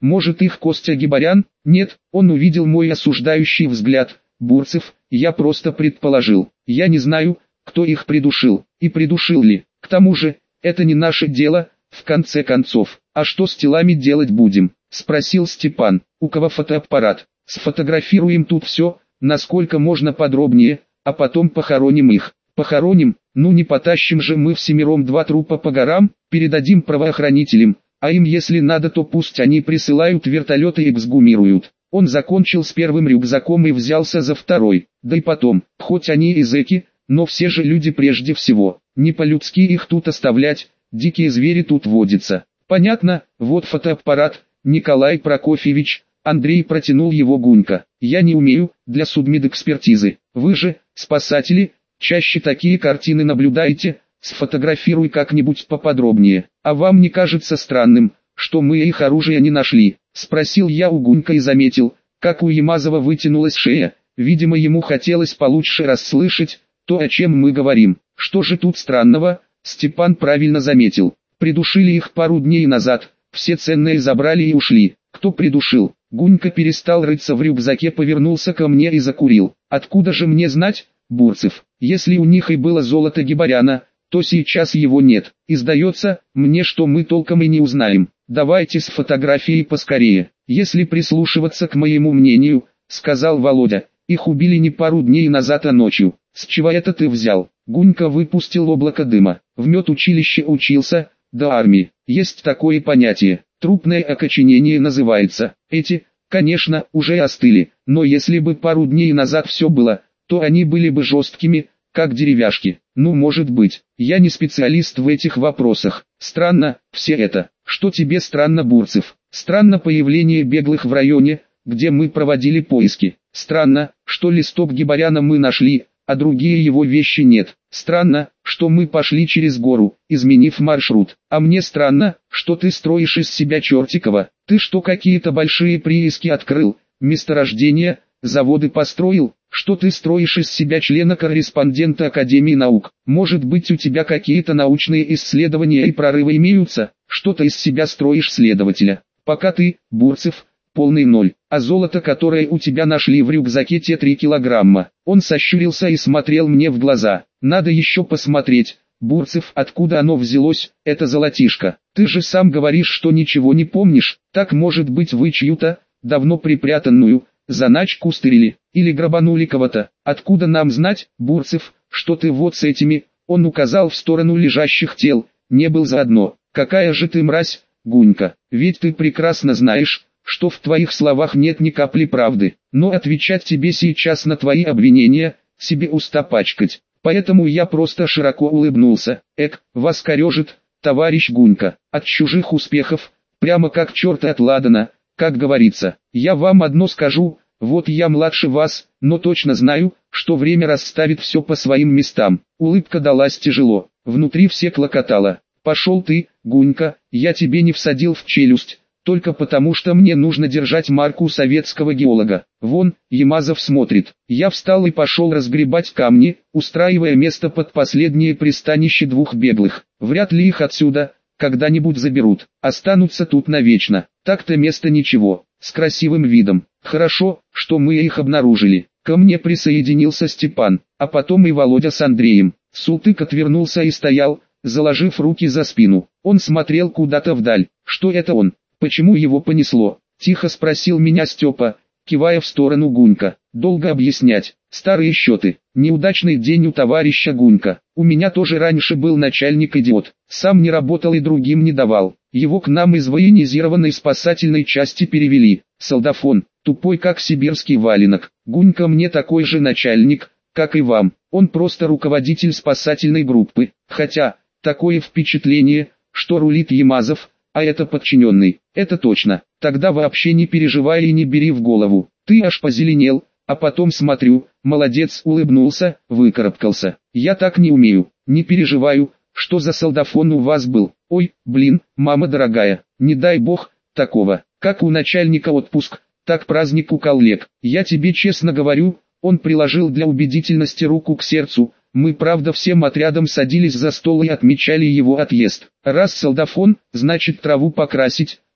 Может, их Костя Гибарян? Нет, он увидел мой осуждающий взгляд. Бурцев, я просто предположил. Я не знаю, кто их придушил, и придушил ли. К тому же, это не наше дело, в конце концов. А что с телами делать будем? Спросил Степан. У кого фотоаппарат? Сфотографируем тут все, насколько можно подробнее, а потом похороним их. Похороним? Ну не потащим же мы всемиром 2 трупа по горам, передадим правоохранителям, а им если надо, то пусть они присылают вертолеты и эксгумируют. Он закончил с первым рюкзаком и взялся за второй. Да и потом, хоть они и зэки, но все же люди прежде всего. Не по-людски их тут оставлять, дикие звери тут водятся. Понятно, вот фотоаппарат, Николай Прокофьевич. Андрей протянул его Гунька. Я не умею, для судмедэкспертизы. Вы же, спасатели, чаще такие картины наблюдаете, сфотографируй как-нибудь поподробнее. А вам не кажется странным, что мы их оружие не нашли? Спросил я у Гунька и заметил, как у Ямазова вытянулась шея. Видимо, ему хотелось получше расслышать то, о чем мы говорим. Что же тут странного? Степан правильно заметил. Придушили их пару дней назад, все ценные забрали и ушли. Кто придушил? Гунька перестал рыться в рюкзаке, повернулся ко мне и закурил. Откуда же мне знать, Бурцев? Если у них и было золото Гибаряна, то сейчас его нет. И сдается мне, что мы толком и не узнаем. Давайте с фотографией поскорее. Если прислушиваться к моему мнению, сказал Володя, их убили не пару дней назад, а ночью. С чего это ты взял? Гунька выпустил облако дыма. В медучилище учился, до армии. Есть такое понятие. Трупное окоченение называется. Эти, конечно, уже остыли, но если бы пару дней назад все было, то они были бы жесткими, как деревяшки. Ну, может быть, я не специалист в этих вопросах. Странно, все это. Что тебе странно, Бурцев? Странно появление беглых в районе, где мы проводили поиски. Странно, что листок Гибаряна мы нашли, а другие его вещи нет. Странно, что мы пошли через гору, изменив маршрут. А мне странно, что ты строишь из себя Чертикова. Ты что, какие-то большие прииски открыл, месторождения, заводы построил? Что ты строишь из себя члена-корреспондента Академии наук? Может быть, у тебя какие-то научные исследования и прорывы имеются? Что ты из себя строишь следователя? Пока ты, Бурцев, полный ноль. А золото, которое у тебя нашли в рюкзаке, те 3 килограмма. Он сощурился и смотрел мне в глаза. Надо еще посмотреть, Бурцев, откуда оно взялось, это золотишко. Ты же сам говоришь, что ничего не помнишь. Так может быть, вы чью-то, давно припрятанную, заначку стырили, или грабанули кого-то. Откуда нам знать, Бурцев, что ты вот с этими, он указал в сторону лежащих тел, не был заодно. Какая же ты мразь, Гунька, ведь ты прекрасно знаешь, что в твоих словах нет ни капли правды. Но отвечать тебе сейчас на твои обвинения, себе уста пачкать. Поэтому я просто широко улыбнулся. Вас корежит, товарищ Гунька, от чужих успехов, прямо как черт от ладана, как говорится. Я вам одно скажу, вот я младше вас, но точно знаю, что время расставит все по своим местам. Улыбка далась тяжело, внутри все клокотало. Пошел ты, Гунька, я тебе не всадил в челюсть, только потому что мне нужно держать марку советского геолога. Вон, Ямазов смотрит. Я встал и пошел разгребать камни, устраивая место под последнее пристанище 2 беглых. Вряд ли их отсюда когда-нибудь заберут, останутся тут навечно. Так-то место ничего, с красивым видом. Хорошо, что мы их обнаружили. Ко мне присоединился Степан, а потом и Володя с Андреем. Султык отвернулся и стоял, заложив руки за спину. Он смотрел куда-то вдаль. Что это он? Почему его понесло? Тихо спросил меня Степа, кивая в сторону Гунька. Долго объяснять. Старые счеты. Неудачный день у товарища Гунька. У меня тоже раньше был начальник-идиот. Сам не работал и другим не давал. Его к нам из военизированной спасательной части перевели. Солдафон, тупой как сибирский валенок. Гунька мне такой же начальник, как и вам. Он просто руководитель спасательной группы. Хотя, такое впечатление, что рулит Ямазов, а это подчиненный. Это точно. Тогда вообще не переживай и не бери в голову. Ты аж позеленел, а потом смотрю, молодец, улыбнулся, выкарабкался. Я так не умею, не переживаю, что за солдафон у вас был. Ой, блин, мама дорогая, не дай бог, такого. Как у начальника отпуск, так праздник у коллег. Я тебе честно говорю, он приложил для убедительности руку к сердцу. Мы правда всем отрядом садились за стол и отмечали его отъезд. Раз солдафон, значит траву покрасить,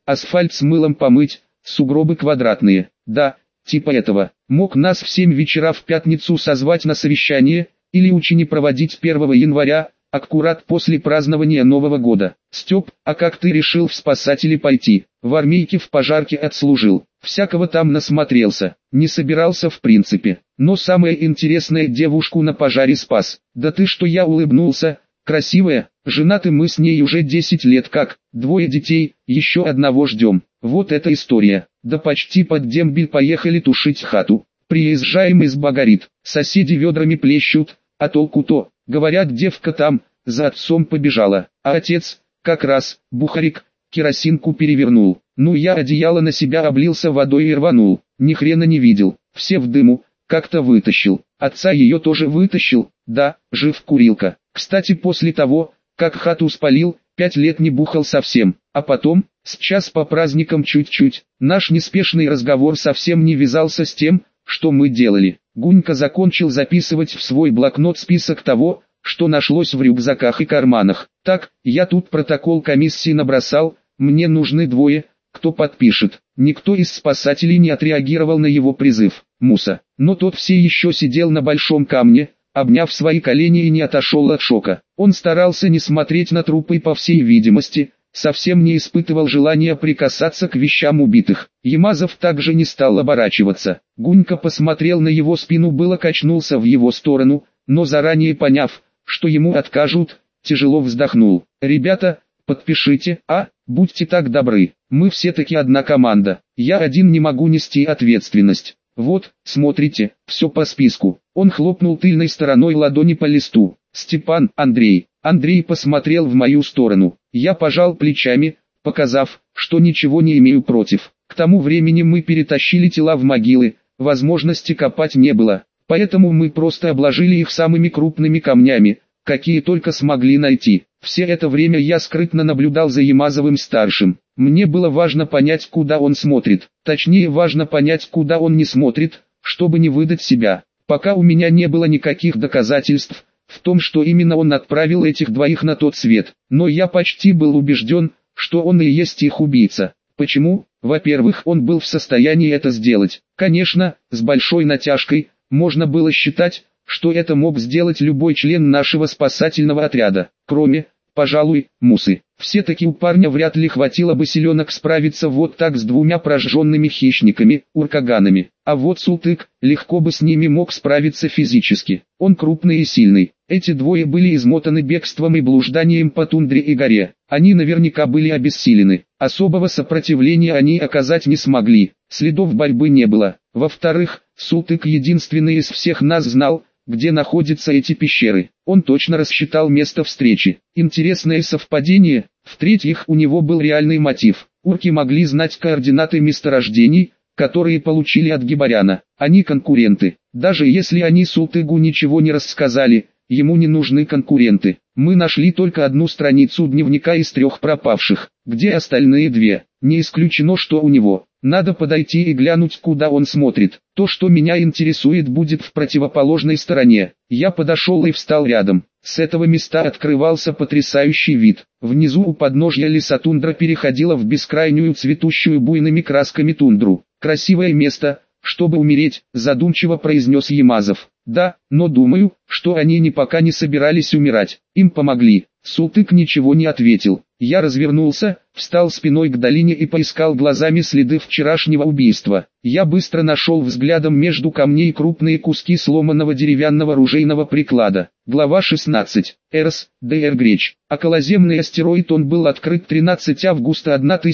асфальт с мылом помыть, сугробы квадратные. Да, типа этого. Мог нас в 7 вечера в пятницу созвать на совещание, или учени проводить 1 января, аккурат после празднования Нового года. Степ, а как ты решил в спасатели пойти? В армейке в пожарке отслужил. Всякого там насмотрелся. Не собирался в принципе. Но самое интересное, девушку на пожаре спас. Да ты что, я улыбнулся. Красивая, женаты мы с ней уже 10 лет как, 2 детей, еще одного ждем. Вот эта история. Да почти под дембель поехали тушить хату. Приезжаем, изба горит, соседи ведрами плещут, а толку-то, говорят, девка там, за отцом побежала, а отец, как раз, бухарик, керосинку перевернул. Ну я одеяло на себя облился водой и рванул, ни хрена не видел, все в дыму, как-то вытащил, отца ее тоже вытащил, да, жив курилка. Кстати, после того, как хату спалил, 5 лет не бухал совсем, а потом, сейчас по праздникам чуть-чуть, наш неспешный разговор совсем не вязался с тем, что мы делали. Гунька закончил записывать в свой блокнот список того, что нашлось в рюкзаках и карманах. Так, я тут протокол комиссии набросал, мне нужны 2, кто подпишет. Никто из спасателей не отреагировал на его призыв, Муса. Но тот все еще сидел на большом камне, обняв свои колени и не отошел от шока. Он старался не смотреть на трупы и, по всей видимости, совсем не испытывал желания прикасаться к вещам убитых. Ямазов также не стал оборачиваться. Гунька посмотрел на его спину, было качнулся в его сторону, но заранее поняв, что ему откажут, тяжело вздохнул. «Ребята, подпишите, будьте так добры, мы все-таки одна команда, я один не могу нести ответственность. Вот, смотрите, все по списку». Он хлопнул тыльной стороной ладони по листу. «Степан, Андрей». Андрей посмотрел в мою сторону. Я пожал плечами, показав, что ничего не имею против. К тому времени мы перетащили тела в могилы, возможности копать не было, поэтому мы просто обложили их самыми крупными камнями, какие только смогли найти. Все это время я скрытно наблюдал за Ямазовым-старшим. Мне было важно понять, куда он смотрит. Точнее, важно понять, куда он не смотрит, чтобы не выдать себя. Пока у меня не было никаких доказательств в том, что именно он отправил этих 2 на тот свет. Но я почти был убежден, что он и есть их убийца. Почему? Во-первых, он был в состоянии это сделать. Конечно, с большой натяжкой, можно было считать, что это мог сделать любой член нашего спасательного отряда, кроме, пожалуй, Мусы. Все-таки у парня вряд ли хватило бы силенок справиться вот так с 2 прожженными хищниками, уркаганами. А вот Султык легко бы с ними мог справиться физически. Он крупный и сильный. Эти 2 были измотаны бегством и блужданием по тундре и горе. Они наверняка были обессилены. Особого сопротивления они оказать не смогли. Следов борьбы не было. Во-вторых, Султык единственный из всех нас знал, где находятся эти пещеры. Он точно рассчитал место встречи. Интересное совпадение. В-третьих, у него был реальный мотив. Урки могли знать координаты месторождений, которые получили от Гибаряна. Они конкуренты. Даже если они Султыгу ничего не рассказали, ему не нужны конкуренты. Мы нашли только 1 страницу дневника из 3 пропавших. Где остальные 2? Не исключено, что у него. Надо подойти и глянуть, куда он смотрит. То, что меня интересует, будет в противоположной стороне. Я подошел и встал рядом. С этого места открывался потрясающий вид. Внизу у подножья леса тундра переходила в бескрайнюю цветущую буйными красками тундру. Красивое место, чтобы умереть, задумчиво произнес Ямазов. Да, но думаю, что они пока не собирались умирать. Им помогли. Султык ничего не ответил. Я развернулся, встал спиной к долине и поискал глазами следы вчерашнего убийства. Я быстро нашел взглядом между камней крупные куски сломанного деревянного ружейного приклада. Глава 16. Эрс, Д.Р. Греч. Околоземный астероид. Он был открыт 13 августа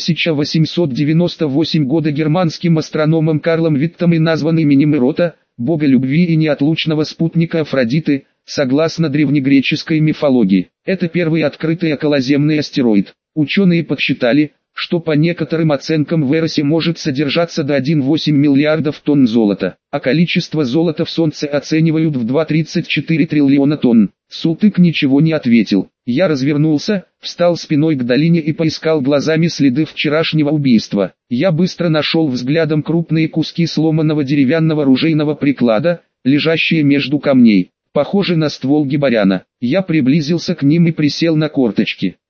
1898 года германским астрономом Карлом Виттом и назван именем Эрота, бога любви и неотлучного спутника Афродиты, согласно древнегреческой мифологии. Это первый открытый околоземный астероид. Ученые подсчитали, что по некоторым оценкам в Эросе может содержаться до 1,8 миллиардов тонн золота, а количество золота в Солнце оценивают в 2,34 триллиона тонн. Султык ничего не ответил. Я развернулся, встал спиной к долине и поискал глазами следы вчерашнего убийства. Я быстро нашел взглядом крупные куски сломанного деревянного ружейного приклада, лежащие между камней. Похоже на ствол Гибаряна. Я приблизился к ним и присел на корточки.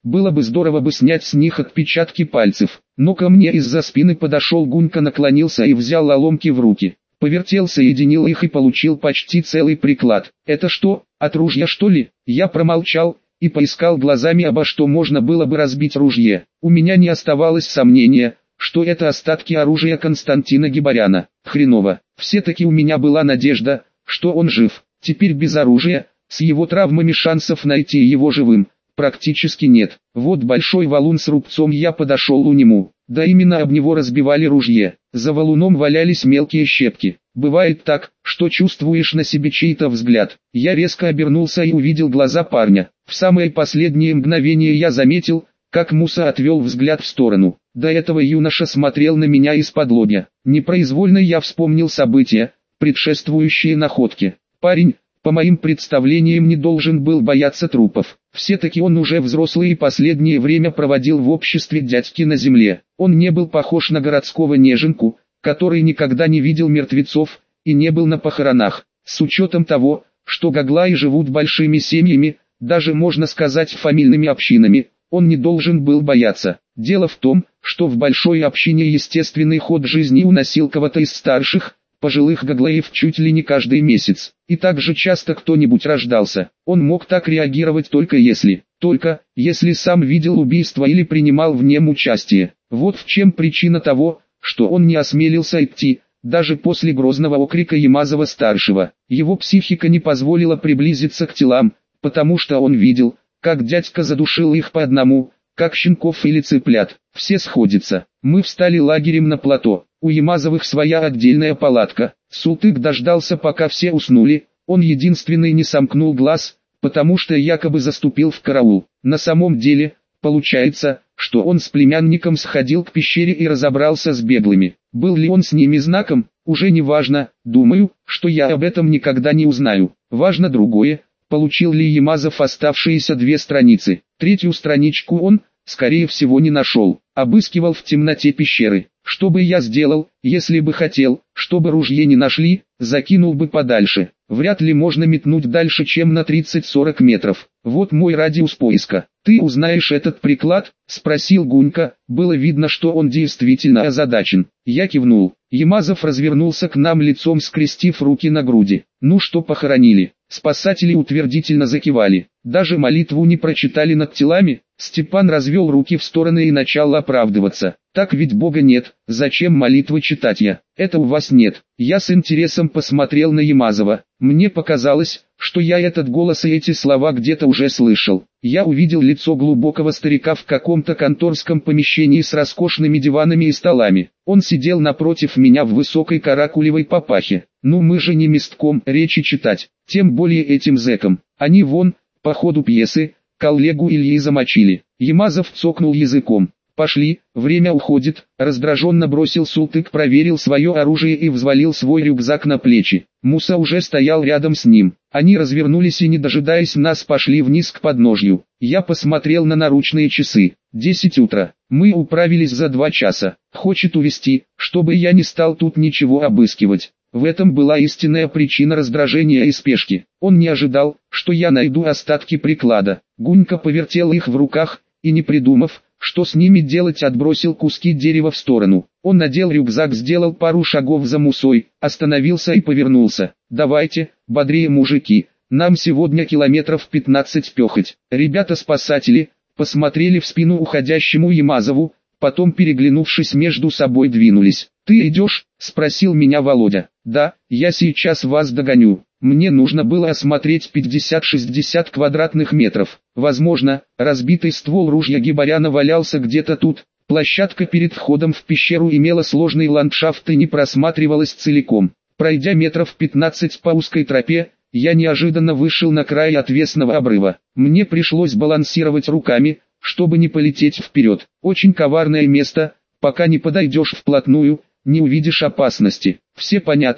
было бы здорово бы снять с них отпечатки пальцев. Но ко мне из-за спины подошел Гунька, наклонился и взял ломки в руки. Повертел, соединил их и получил почти целый приклад. «Это что, от ружья что ли?» Я промолчал и поискал глазами, обо что можно было бы разбить ружье. У меня не оставалось сомнения, что это остатки оружия Константина Гибаряна. Хреново. Все-таки у меня была надежда, что он жив. Теперь без оружия, с его травмами шансов найти его живым практически нет. Вот большой валун с рубцом, я подошел у нему. Да именно об него разбивали ружье. За валуном валялись мелкие щепки. Бывает так, что чувствуешь на себе чей-то взгляд. Я резко обернулся и увидел глаза парня. В самое последнее мгновение я заметил, как Муса отвел взгляд в сторону. До этого юноша смотрел на меня из-подлобья. Непроизвольно я вспомнил события, предшествующие находке. Парень, по моим представлениям, не должен был бояться трупов. Все-таки он уже взрослый и последнее время проводил в обществе дядьки на земле. Он не был похож на городского неженку, который никогда не видел мертвецов и не был на похоронах. С учетом того, что гаглаи живут большими семьями, даже можно сказать фамильными общинами, он не должен был бояться. Дело в том, что в большой общине естественный ход жизни уносил кого-то из старших, пожилых гаглаев чуть ли не каждый месяц. И также часто кто-нибудь рождался. Он мог так реагировать только если сам видел убийство или принимал в нем участие. Вот в чем причина того, что он не осмелился идти, даже после грозного окрика Ямазова-старшего. Его психика не позволила приблизиться к телам, потому что он видел, как дядька задушил их по одному, как щенков или цыплят. Все сходятся. Мы встали лагерем на плато. У Ямазовых своя отдельная палатка. Султык дождался, пока все уснули. Он единственный не сомкнул глаз, потому что якобы заступил в караул. На самом деле, получается, что он с племянником сходил к пещере и разобрался с беглыми. Был ли он с ними знаком, уже не важно. Думаю, что я об этом никогда не узнаю. Важно другое, получил ли Ямазов оставшиеся 2 страницы. 3-ю страничку он, скорее всего, не нашел. Обыскивал в темноте пещеры. Что бы я сделал, если бы хотел, чтобы ружье не нашли, закинул бы подальше. Вряд ли можно метнуть дальше, чем на 30-40 метров. Вот мой радиус поиска. «Ты узнаешь этот приклад?» – спросил Гунька. Было видно, что он действительно озадачен. Я кивнул. Ямазов развернулся к нам лицом, скрестив руки на груди. «Ну что, похоронили?» Спасатели утвердительно закивали. «Даже молитву не прочитали над телами?» Степан развел руки в стороны и начал оправдываться. «Так ведь Бога нет, зачем молитвы читать я? Это у вас нет». Я с интересом посмотрел на Ямазова. Мне показалось, что я этот голос и эти слова где-то уже слышал. Я увидел лицо глубокого старика в каком-то конторском помещении с роскошными диванами и столами. Он сидел напротив меня в высокой каракулевой папахе. Ну мы же не местком речи читать, тем более этим зэкам. Они вон, по ходу пьесы, коллегу Ильи замочили. Ямазов цокнул языком. «Пошли, время уходит», — раздраженно бросил Султык, проверил свое оружие и взвалил свой рюкзак на плечи. Муса уже стоял рядом с ним. Они развернулись и, не дожидаясь нас, пошли вниз к подножью. Я посмотрел на наручные часы. 10 утра. Мы управились за 2 часа. Хочет увести, чтобы я не стал тут ничего обыскивать. В этом была истинная причина раздражения и спешки. Он не ожидал, что я найду остатки приклада. Гунька повертел их в руках и, не придумав, что с ними делать, отбросил куски дерева в сторону. Он надел рюкзак, сделал пару шагов за Мусой, остановился и повернулся. «Давайте, бодрее, мужики, нам сегодня километров 15 пехать». Ребята-спасатели посмотрели в спину уходящему Ямазову, потом, переглянувшись между собой, двинулись. «Ты идешь?» – спросил меня Володя. «Да, я сейчас вас догоню». Мне нужно было осмотреть 50-60 квадратных метров. Возможно, разбитый ствол ружья Гибаряна валялся где-то тут. Площадка перед входом в пещеру имела сложный ландшафт и не просматривалась целиком. Пройдя метров 15 по узкой тропе, я неожиданно вышел на край отвесного обрыва. Мне пришлось балансировать руками, чтобы не полететь вперед. Очень коварное место, пока не подойдешь вплотную, не увидишь опасности. Все понятно,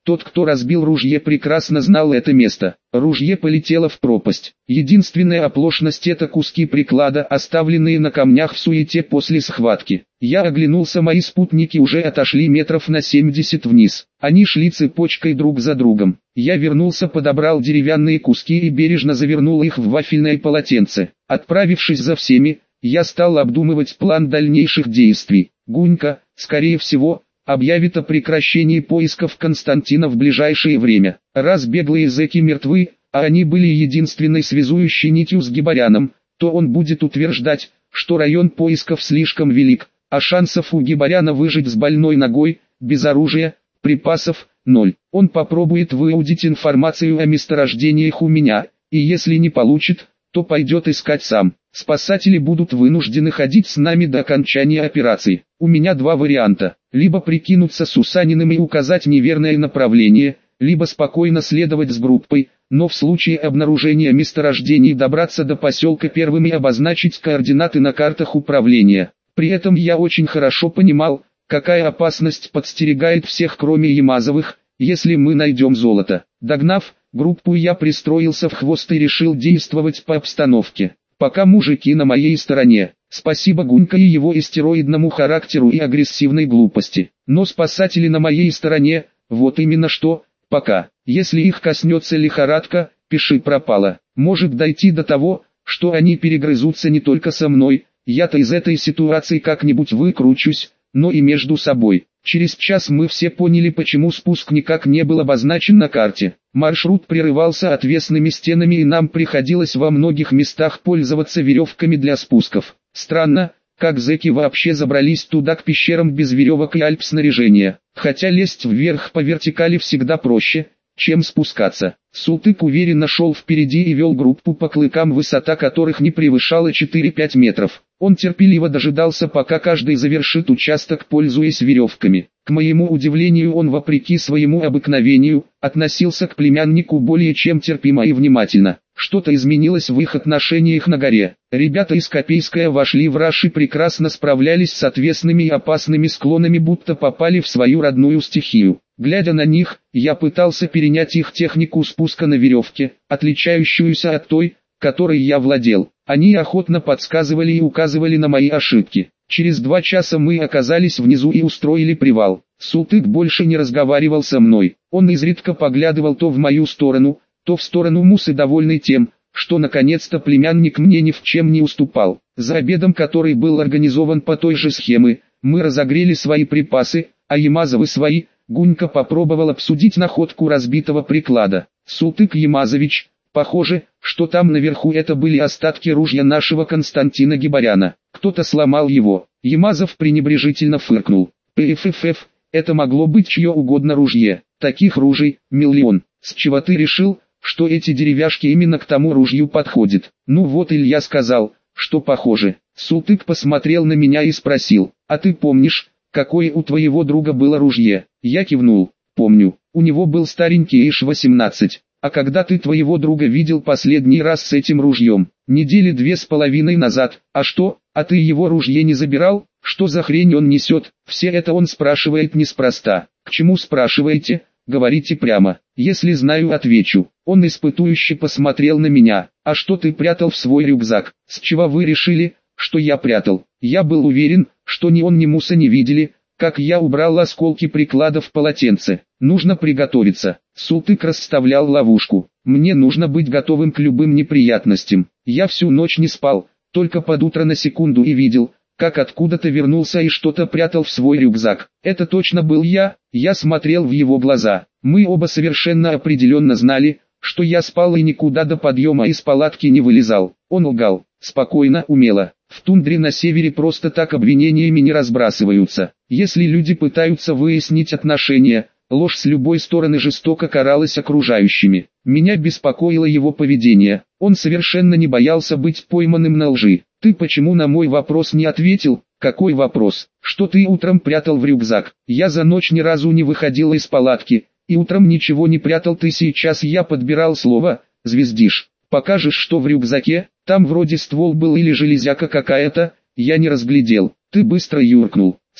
Тот, кто разбил ружье, прекрасно знал это место. Ружье полетело в пропасть. Единственная оплошность — это куски приклада, оставленные на камнях в суете после схватки. Я оглянулся, мои спутники уже отошли метров на 70 вниз. Они шли цепочкой друг за другом. Я вернулся, подобрал деревянные куски и бережно завернул их в вафельное полотенце. Отправившись за всеми, я стал обдумывать план дальнейших действий. Гунька, скорее всего, объявит о прекращении поисков Константина в ближайшее время. Раз беглые зэки мертвы, а они были единственной связующей нитью с Гибаряном, то он будет утверждать, что район поисков слишком велик, а шансов у Гибаряна выжить с больной ногой, без оружия, припасов, ноль. Он попробует выудить информацию о месторождениях у меня, и если не получит, то пойдет искать сам. Спасатели будут вынуждены ходить с нами до окончания операции. У меня два варианта: либо прикинуться Сусаниным и указать неверное направление, либо спокойно следовать с группой, но в случае обнаружения месторождений добраться до поселка первым и обозначить координаты на картах управления. При этом я очень хорошо понимал, какая опасность подстерегает всех кроме Ямазовых, если мы найдем золото. Догнав группу, я пристроился в хвост и решил действовать по обстановке. Пока мужики на моей стороне, спасибо Гунька и его истероидному характеру и агрессивной глупости. Но спасатели на моей стороне, вот именно что, пока. Если их коснется лихорадка, пиши пропало. Может дойти до того, что они перегрызутся не только со мной, я-то из этой ситуации как-нибудь выкручусь, но и между собой. Через час мы все поняли, почему спуск никак не был обозначен на карте. Маршрут прерывался отвесными стенами, и нам приходилось во многих местах пользоваться веревками для спусков. Странно, как зэки вообще забрались туда к пещерам без веревок и альп-снаряжения. Хотя лезть вверх по вертикали всегда проще, чем спускаться. Султык уверенно шел впереди и вел группу по клыкам, высота которых не превышала 4-5 метров. Он терпеливо дожидался, пока каждый завершит участок, пользуясь веревками. К моему удивлению, он, вопреки своему обыкновению, относился к племяннику более чем терпимо и внимательно. Что-то изменилось в их отношениях на горе. Ребята из Копейская вошли в раж и прекрасно справлялись с отвесными и опасными склонами, будто попали в свою родную стихию. Глядя на них, я пытался перенять их технику спуска на веревке, отличающуюся от той, которой я владел. Они охотно подсказывали и указывали на мои ошибки. Через 2 часа мы оказались внизу и устроили привал. Султык больше не разговаривал со мной. Он изредка поглядывал то в мою сторону, то в сторону Мусы, довольный тем, что наконец-то племянник мне ни в чем не уступал. За обедом, который был организован по той же схеме, мы разогрели свои припасы, а Ямазовы свои. Гунька попробовал обсудить находку разбитого приклада. Султык Ямазович, похоже, что там наверху это были остатки ружья нашего Константина Гибаряна. Кто-то сломал его. Ямазов пренебрежительно фыркнул. ПФФ, это могло быть чье угодно ружье. Таких ружей миллион. С чего ты решил, что эти деревяшки именно к тому ружью подходят? Ну вот Илья сказал, что похоже. Султык посмотрел на меня и спросил: а ты помнишь, какое у твоего друга было ружье? Я кивнул. Помню, у него был старенький ИШ-18. А когда ты твоего друга видел последний раз с этим ружьем? Недели 2,5 назад. А что, а ты его ружье не забирал? Что за хрень он несет? Все это он спрашивает неспроста. К чему спрашиваете? Говорите прямо. Если знаю, отвечу. Он испытующе посмотрел на меня. А что ты прятал в свой рюкзак? С чего вы решили, что я прятал? Я был уверен, что ни он, ни Муса не видели, как я убрал осколки приклада в полотенце. Нужно приготовиться. Султык расставлял ловушку. Мне нужно быть готовым к любым неприятностям. Я всю ночь не спал, только под утро на секунду и видел, как откуда-то вернулся и что-то прятал в свой рюкзак. Это точно был я смотрел в его глаза. Мы оба совершенно определенно знали, что я спал и никуда до подъема из палатки не вылезал. Он лгал, спокойно, умело. В тундре на севере просто так обвинениями не разбрасываются. Если люди пытаются выяснить отношения, ложь с любой стороны жестоко каралась окружающими. Меня беспокоило его поведение. Он совершенно не боялся быть пойманным на лжи. Ты почему на мой вопрос не ответил? Какой вопрос? Что ты утром прятал в рюкзак? Я за ночь ни разу не выходил из палатки, и утром ничего не прятал. Ты сейчас, я подбирал слово, звездишь. Покажешь, что в рюкзаке? Там вроде ствол был или железяка какая-то, я не разглядел. Ты быстро юркнул.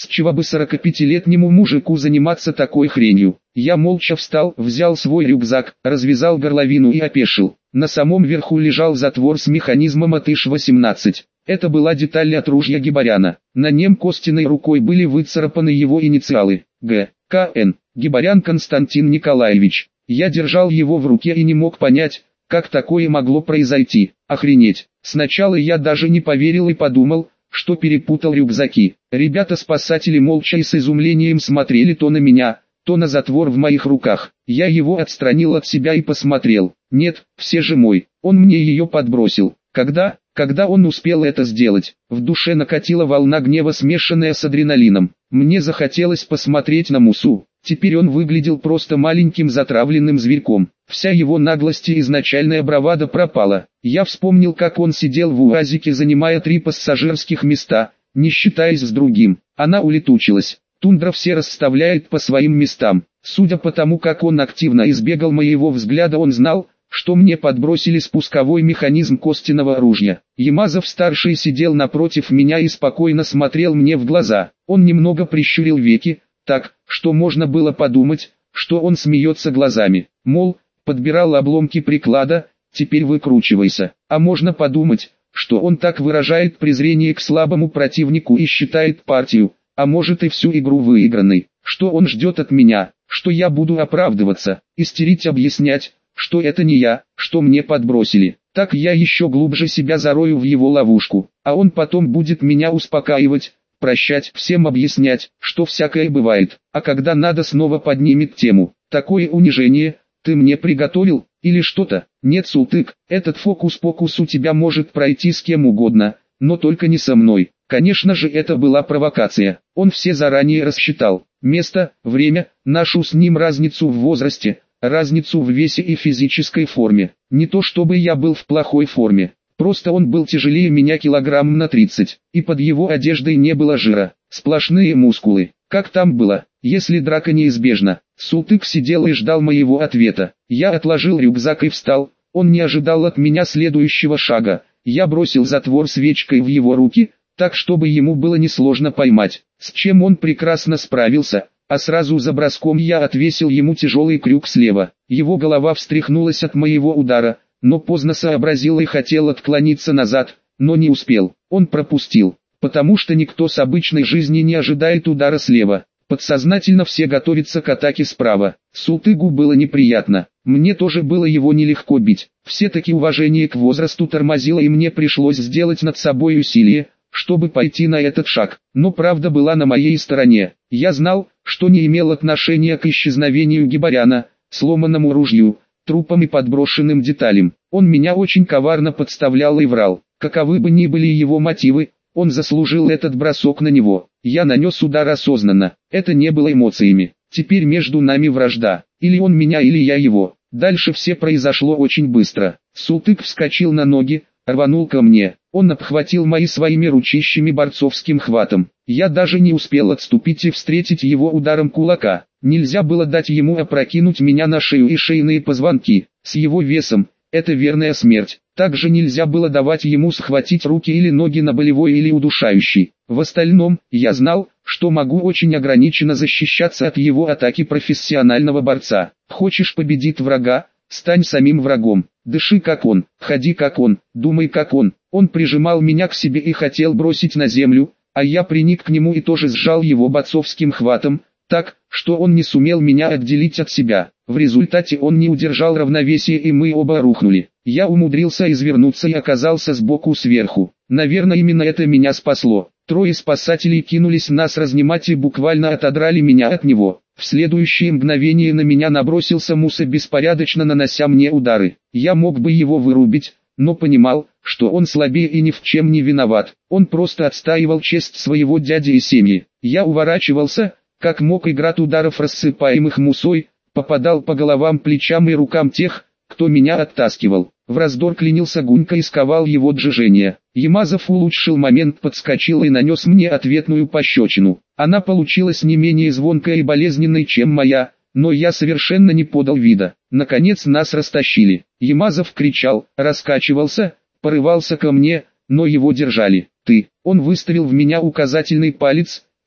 С чего бы 45-летнему мужику заниматься такой хренью? Я молча встал, взял свой рюкзак, развязал горловину и опешил. На самом верху лежал затвор с механизмом АТШ-18. Это была деталь от ружья Гибаряна. На нем Костиной рукой были выцарапаны его инициалы. Г. К. Н. Гибарян Константин Николаевич. Я держал его в руке и не мог понять, как такое могло произойти. Охренеть. Сначала я даже не поверил и подумал, что перепутал рюкзаки. Ребята-спасатели молча и с изумлением смотрели то на меня, то на затвор в моих руках. Я его отстранил от себя и посмотрел. Нет, все же мой. Он мне ее подбросил. Когда он успел это сделать? В душе накатила волна гнева, смешанная с адреналином. Мне захотелось посмотреть на Мусу. Теперь он выглядел просто маленьким затравленным зверьком. Вся его наглость и изначальная бравада пропала. Я вспомнил, как он сидел в УАЗике, занимая 3 пассажирских места, не считаясь с другим. Она улетучилась. Тундра все расставляет по своим местам. Судя по тому, как он активно избегал моего взгляда, он знал, что мне подбросили спусковой механизм Костиного ружья. Ямазов-старший сидел напротив меня и спокойно смотрел мне в глаза. Он немного прищурил веки, так, что можно было подумать, что он смеется глазами. Мол, подбирал обломки приклада, теперь выкручивайся. А можно подумать, что он так выражает презрение к слабому противнику и считает партию, а может и всю игру выигранной. Что он ждет от меня, что я буду оправдываться, истерить, объяснять, что это не я, что мне подбросили. Так я еще глубже себя зарою в его ловушку, а он потом будет меня успокаивать, прощать, всем объяснять, что всякое бывает, а когда надо, снова поднимет тему. Такое унижение ты мне приготовил, или что-то? Нет, Султык, этот фокус-покус у тебя может пройти с кем угодно, но только не со мной. Конечно же, это была провокация. Он все заранее рассчитал. Место, время, нашу с ним разницу в возрасте, разницу в весе и физической форме. Не то чтобы я был в плохой форме. Просто он был тяжелее меня килограмм на 30, и под его одеждой не было жира, сплошные мускулы. Как там было, если драка неизбежна? Султык сидел и ждал моего ответа. Я отложил рюкзак и встал, он не ожидал от меня следующего шага. Я бросил затвор свечкой в его руки, так чтобы ему было несложно поймать, с чем он прекрасно справился, а сразу за броском я отвесил ему тяжелый крюк слева. Его голова встряхнулась от моего удара, но поздно сообразил и хотел отклониться назад, но не успел. Он пропустил, потому что никто с обычной жизни не ожидает удара слева. Подсознательно все готовятся к атаке справа. Султыгу было неприятно, мне тоже было его нелегко бить. Все-таки уважение к возрасту тормозило, и мне пришлось сделать над собой усилие, чтобы пойти на этот шаг. Но правда была на моей стороне. Я знал, что не имел отношения к исчезновению Гибаряна, сломанному ружью, трупам и подброшенным деталям. Он меня очень коварно подставлял и врал. Каковы бы ни были его мотивы, он заслужил этот бросок на него. Я нанес удар осознанно. Это не было эмоциями. Теперь между нами вражда. Или он меня, или я его. Дальше все произошло очень быстро. Султык вскочил на ноги, рванул ко мне. Он обхватил мои своими ручищами борцовским хватом. Я даже не успел отступить и встретить его ударом кулака. Нельзя было дать ему опрокинуть меня на шею и шейные позвонки. С его весом, это верная смерть. Также нельзя было давать ему схватить руки или ноги на болевой или удушающий. В остальном, я знал, что могу очень ограниченно защищаться от его атаки профессионального борца. Хочешь победить врага? Стань самим врагом. Дыши как он, ходи как он, думай как он. Он прижимал меня к себе и хотел бросить на землю, а я приник к нему и тоже сжал его борцовским хватом, так, что он не сумел меня отделить от себя. В результате он не удержал равновесия, и мы оба рухнули. Я умудрился извернуться и оказался сбоку сверху. Наверное, именно это меня спасло. Трое спасателей кинулись нас разнимать и буквально отодрали меня от него. В следующее мгновение на меня набросился Муса, беспорядочно нанося мне удары. Я мог бы его вырубить, но понимал, что он слабее и ни в чем не виноват. Он просто отстаивал честь своего дяди и семьи. Я уворачивался, как мог, и град ударов, рассыпаемых Мусой, попадал по головам, плечам и рукам тех, кто меня оттаскивал. В раздор клянился Гунька и сковал его движение. Ямазов улучшил момент, подскочил и нанес мне ответную пощечину. Она получилась не менее звонкой и болезненной, чем моя, но я совершенно не подал вида. Наконец нас растащили. Ямазов кричал, раскачивался, порывался ко мне, но его держали. «Ты!» Он выставил в меня указательный палец,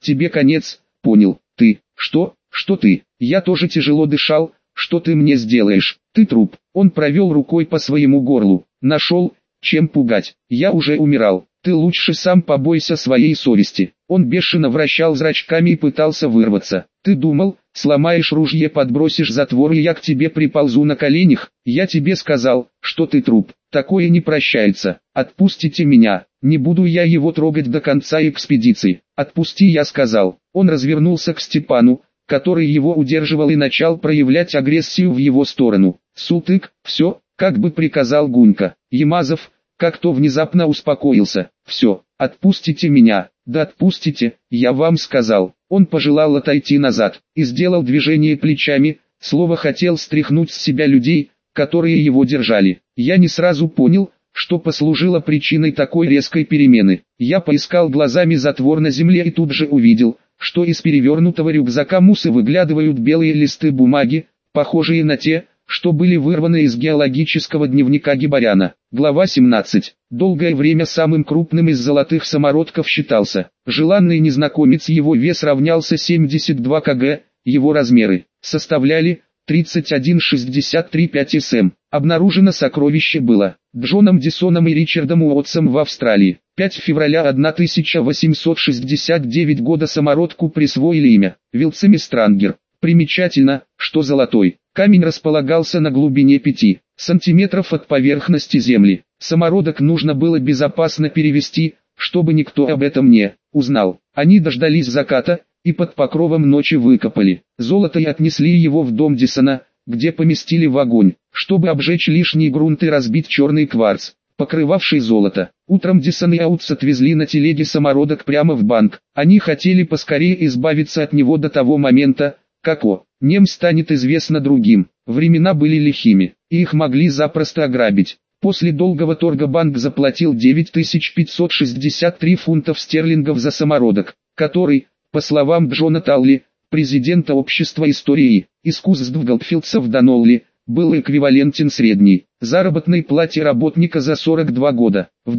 тебе конец, понял, ты, что ты, я тоже тяжело дышал, что ты мне сделаешь, ты труп. Он провел рукой по своему горлу, нашел, чем пугать, я уже умирал, ты лучше сам побойся своей совести. Он бешено вращал зрачками и пытался вырваться. Ты думал, сломаешь ружье, подбросишь затвор и я к тебе приползу на коленях? Я тебе сказал, что ты труп, такое не прощается. Отпустите меня, не буду я его трогать до конца экспедиции. Отпусти, я сказал. Он развернулся к Степану, который его удерживал, и начал проявлять агрессию в его сторону. Султык, все, как бы приказал Гунька. Ямазов, как-то внезапно успокоился. Все, отпустите меня. Да отпустите, я вам сказал. Он пожелал отойти назад и сделал движение плечами, словно хотел стряхнуть с себя людей, которые его держали. Я не сразу понял, что послужило причиной такой резкой перемены. Я поискал глазами затвор на земле и тут же увидел, что из перевернутого рюкзака Мусы выглядывают белые листы бумаги, похожие на те, что были вырваны из геологического дневника Гибаряна. Глава 17. Долгое время самым крупным из золотых самородков считался. Желанный незнакомец, его вес равнялся 72 кг, его размеры составляли 31,63,5 см. Обнаружено сокровище было Джоном Дисоном и Ричардом Уотсом в Австралии. 5 февраля 1869 года самородку присвоили имя Вилцеми Странгер. Примечательно, что золотой камень располагался на глубине 5 сантиметров от поверхности земли. Самородок нужно было безопасно перевести, чтобы никто об этом не узнал. Они дождались заката и под покровом ночи выкопали золото и отнесли его в дом Дисона, где поместили в огонь, чтобы обжечь лишний грунт и разбить черный кварц, покрывавший золото. Утром Дисон и Аутс отвезли на телеге самородок прямо в банк. Они хотели поскорее избавиться от него до того момента, как о нем станет известно другим. Времена были лихими, и их могли запросто ограбить. После долгого торга банк заплатил 9563 фунтов стерлингов за самородок, который, по словам Джона Талли, президента Общества истории и искусств Голдфилдса в Донолли, был эквивалентен средней заработной плате работника за 42 года. В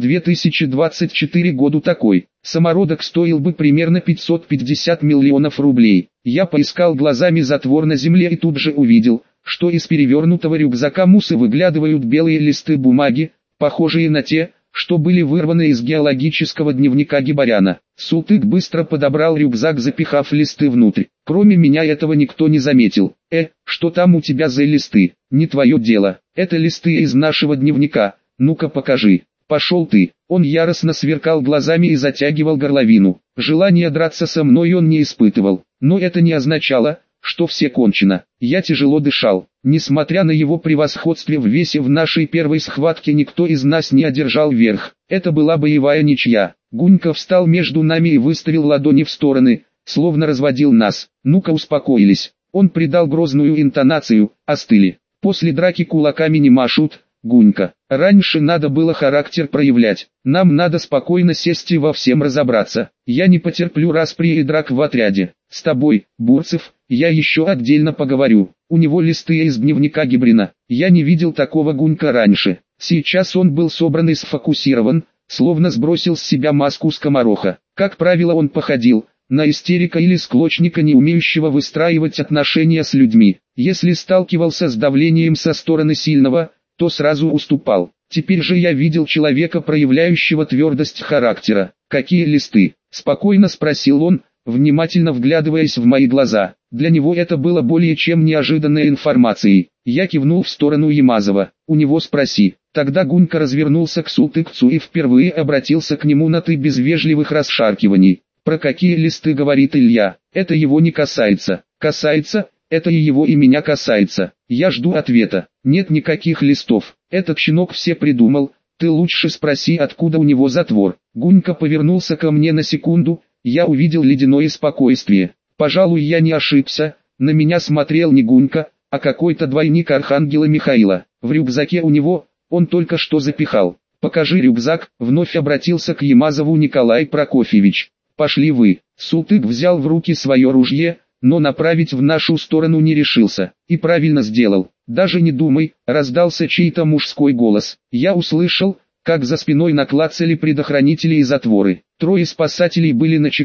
2024 году такой самородок стоил бы примерно 550 миллионов рублей. Я поискал глазами затвор на земле и тут же увидел, что из перевернутого рюкзака Мусы выглядывают белые листы бумаги, похожие на те, что были вырваны из геологического дневника Гибаряна. Султык быстро подобрал рюкзак, запихав листы внутрь. Кроме меня этого никто не заметил. Что там у тебя за листы? Не твое дело. Это листы из нашего дневника. Ну-ка покажи. Пошел ты. Он яростно сверкал глазами и затягивал горловину. Желания драться со мной он не испытывал. Но это не означало, что все кончено. Я тяжело дышал. Несмотря на его превосходство в весе, в нашей первой схватке никто из нас не одержал верх. Это была боевая ничья. Гунька встал между нами и выставил ладони в стороны, словно разводил нас. Ну-ка успокоились. Он придал грозную интонацию, остыли. После драки кулаками не машут, Гунька. Раньше надо было характер проявлять. Нам надо спокойно сесть и во всем разобраться. Я не потерплю распри и драк в отряде. С тобой, Бурцев, я еще отдельно поговорю. У него листы из дневника Гибрина. Я не видел такого Гунька раньше. Сейчас он был собран и сфокусирован, словно сбросил с себя маску скомороха. Как правило, он походил на истерика или склочника, не умеющего выстраивать отношения с людьми. Если сталкивался с давлением со стороны сильного, то сразу уступал. Теперь же я видел человека, проявляющего твердость характера. «Какие листы?» – спокойно спросил он, внимательно вглядываясь в мои глаза. Для него это было более чем неожиданной информацией. Я кивнул в сторону Ямазова. «У него спроси». Тогда Гунька развернулся к Султыкцу и впервые обратился к нему на «ты» без вежливых расшаркиваний. «Про какие листы говорит Илья? Это его не касается». «Касается? Это и его, и меня касается. Я жду ответа». «Нет никаких листов. Этот щенок все придумал. Ты лучше спроси, откуда у него затвор». Гунька повернулся ко мне на секунду. Я увидел ледяное спокойствие. Пожалуй, я не ошибся. На меня смотрел не Гунька, а какой-то двойник Архангела Михаила. В рюкзаке у него, он только что запихал. «Покажи рюкзак», — вновь обратился к Ямазову Николай Прокофьевич. «Пошли вы». Султык взял в руки свое ружье, но направить в нашу сторону не решился. И правильно сделал. «Даже не думай», — раздался чей-то мужской голос. Я услышал, как за спиной наклацали предохранители и затворы. Трое спасателей были начеку,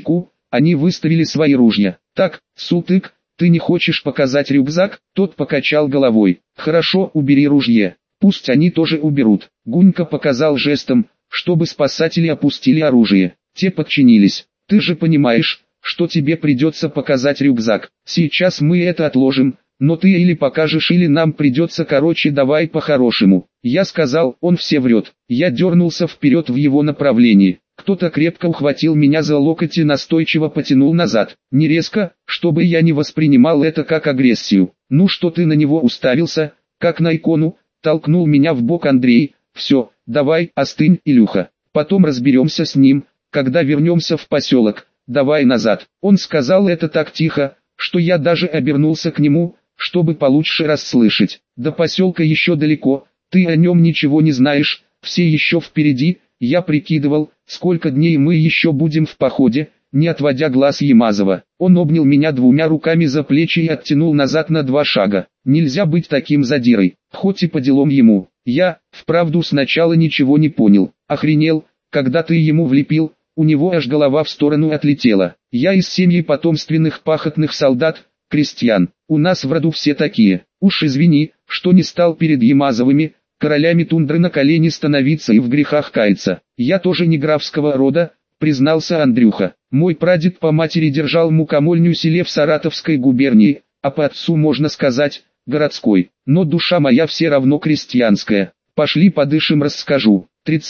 они выставили свои ружья. «Так, Султык, ты не хочешь показать рюкзак?» Тот покачал головой. «Хорошо, убери ружье. Пусть они тоже уберут». Гунька показал жестом, чтобы спасатели опустили оружие. Те подчинились. «Ты же понимаешь, что тебе придется показать рюкзак. Сейчас мы это отложим, но ты или покажешь, или нам придется, короче, давай по-хорошему». Я сказал, он все врет. Я дернулся вперед в его направлении. Кто-то крепко ухватил меня за локоть и настойчиво потянул назад. Не резко, чтобы я не воспринимал это как агрессию. «Ну что ты на него уставился, как на икону?» Толкнул меня в бок Андрей. «Все, давай, остынь, Илюха. Потом разберемся с ним, когда вернемся в поселок. Давай назад». Он сказал это так тихо, что я даже обернулся к нему, чтобы получше расслышать. «До поселка еще далеко, ты о нем ничего не знаешь, все еще впереди». Я прикидывал, сколько дней мы еще будем в походе, не отводя глаз Ямазова. Он обнял меня двумя руками за плечи и оттянул назад на 2 шага. Нельзя быть таким задирой, хоть и по делам ему. Я, вправду, сначала ничего не понял. Охренел, когда ты ему влепил, у него аж голова в сторону отлетела. Я из семьи потомственных пахотных солдат, крестьян. У нас в роду все такие. Уж извини, что не стал перед Ямазовыми королями тундры на колени становиться и в грехах каяться. Я тоже не графского рода, признался Андрюха. Мой прадед по матери держал мукомольню в селе в Саратовской губернии, а по отцу, можно сказать, городской. Но душа моя все равно крестьянская. Пошли подышим, расскажу.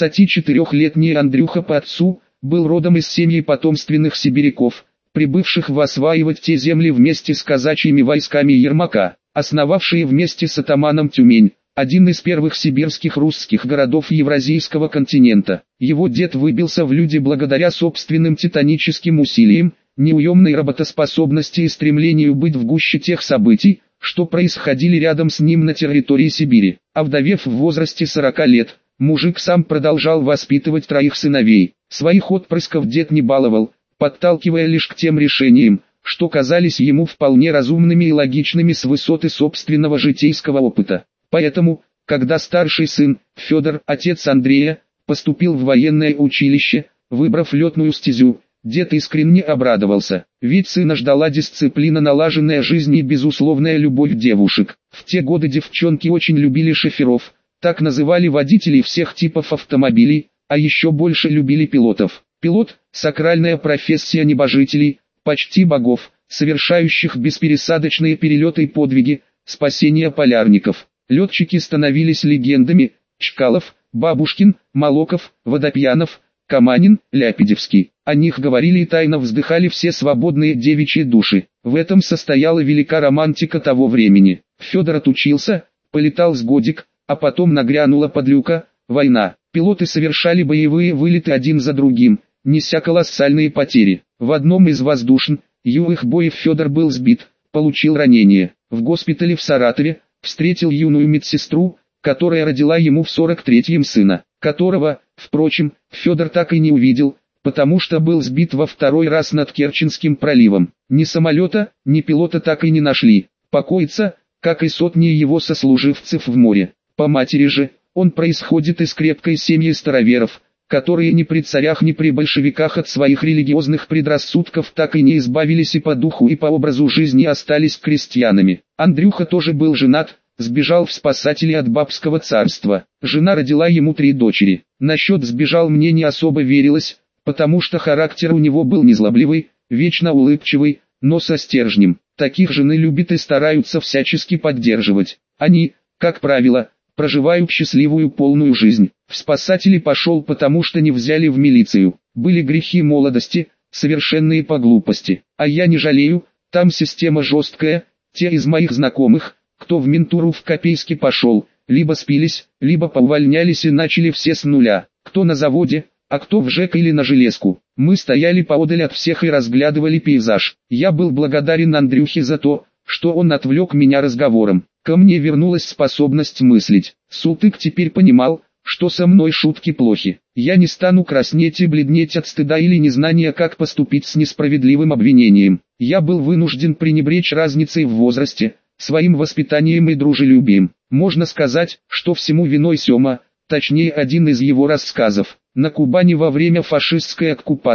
34-летний Андрюха по отцу был родом из семьи потомственных сибиряков, прибывших осваивать те земли вместе с казачьими войсками Ермака, основавшие вместе с атаманом Тюмень, один из первых сибирских русских городов Евразийского континента. Его дед выбился в люди благодаря собственным титаническим усилиям, неуемной работоспособности и стремлению быть в гуще тех событий, что происходили рядом с ним на территории Сибири. Овдовев в возрасте 40 лет, мужик сам продолжал воспитывать 3 сыновей. Своих отпрысков дед не баловал, подталкивая лишь к тем решениям, что казались ему вполне разумными и логичными с высоты собственного житейского опыта. Поэтому, когда старший сын, Федор, отец Андрея, поступил в военное училище, выбрав летную стезю, дед искренне обрадовался, ведь сына ждала дисциплина, налаженная жизнь и безусловная любовь девушек. В те годы девчонки очень любили шоферов, так называли водителей всех типов автомобилей, а еще больше любили пилотов. Пилот – сакральная профессия небожителей, почти богов, совершающих беспересадочные перелеты и подвиги, спасения полярников. Летчики становились легендами: Чкалов, Бабушкин, Молоков, Водопьянов, Каманин, Ляпидевский. О них говорили и тайно вздыхали все свободные девичьи души. В этом состояла велика романтика того времени. Федор отучился, полетал с годик, а потом нагрянула подлюка, война. Пилоты совершали боевые вылеты один за другим, неся колоссальные потери. В одном из воздушно-южных боев Федор был сбит, получил ранение. В госпитале в Саратове встретил юную медсестру, которая родила ему в 43-м сына, которого, впрочем, Федор так и не увидел, потому что был сбит во 2-й раз над Керченским проливом. Ни самолета, ни пилота так и не нашли. Покоится, как и сотни его сослуживцев в море. По матери же, он происходит из крепкой семьи староверов, которые ни при царях, ни при большевиках от своих религиозных предрассудков так и не избавились и по духу и по образу жизни остались крестьянами. Андрюха тоже был женат, сбежал в спасатели от бабского царства. Жена родила ему 3 дочери. Насчет сбежал мне не особо верилось, потому что характер у него был незлобливый, вечно улыбчивый, но со стержнем. Таких жены любят и стараются всячески поддерживать. Они, как правило, проживают счастливую полную жизнь. В спасатели пошел, потому что не взяли в милицию. Были грехи молодости, совершенные по глупости. А я не жалею, там система жесткая. Те из моих знакомых, кто в ментуру в Копейске пошел, либо спились, либо поувольнялись и начали все с нуля. Кто на заводе, а кто в ЖЭК или на железку. Мы стояли поодаль от всех и разглядывали пейзаж. Я был благодарен Андрюхе за то, что он отвлек меня разговором. Ко мне вернулась способность мыслить. Султык теперь понимал, что со мной шутки плохи. Я не стану краснеть и бледнеть от стыда или незнания, как поступить с несправедливым обвинением. Я был вынужден пренебречь разницей в возрасте, своим воспитанием и дружелюбием. Можно сказать, что всему виной Сема, точнее один из его рассказов. На Кубани во время фашистской оккупации,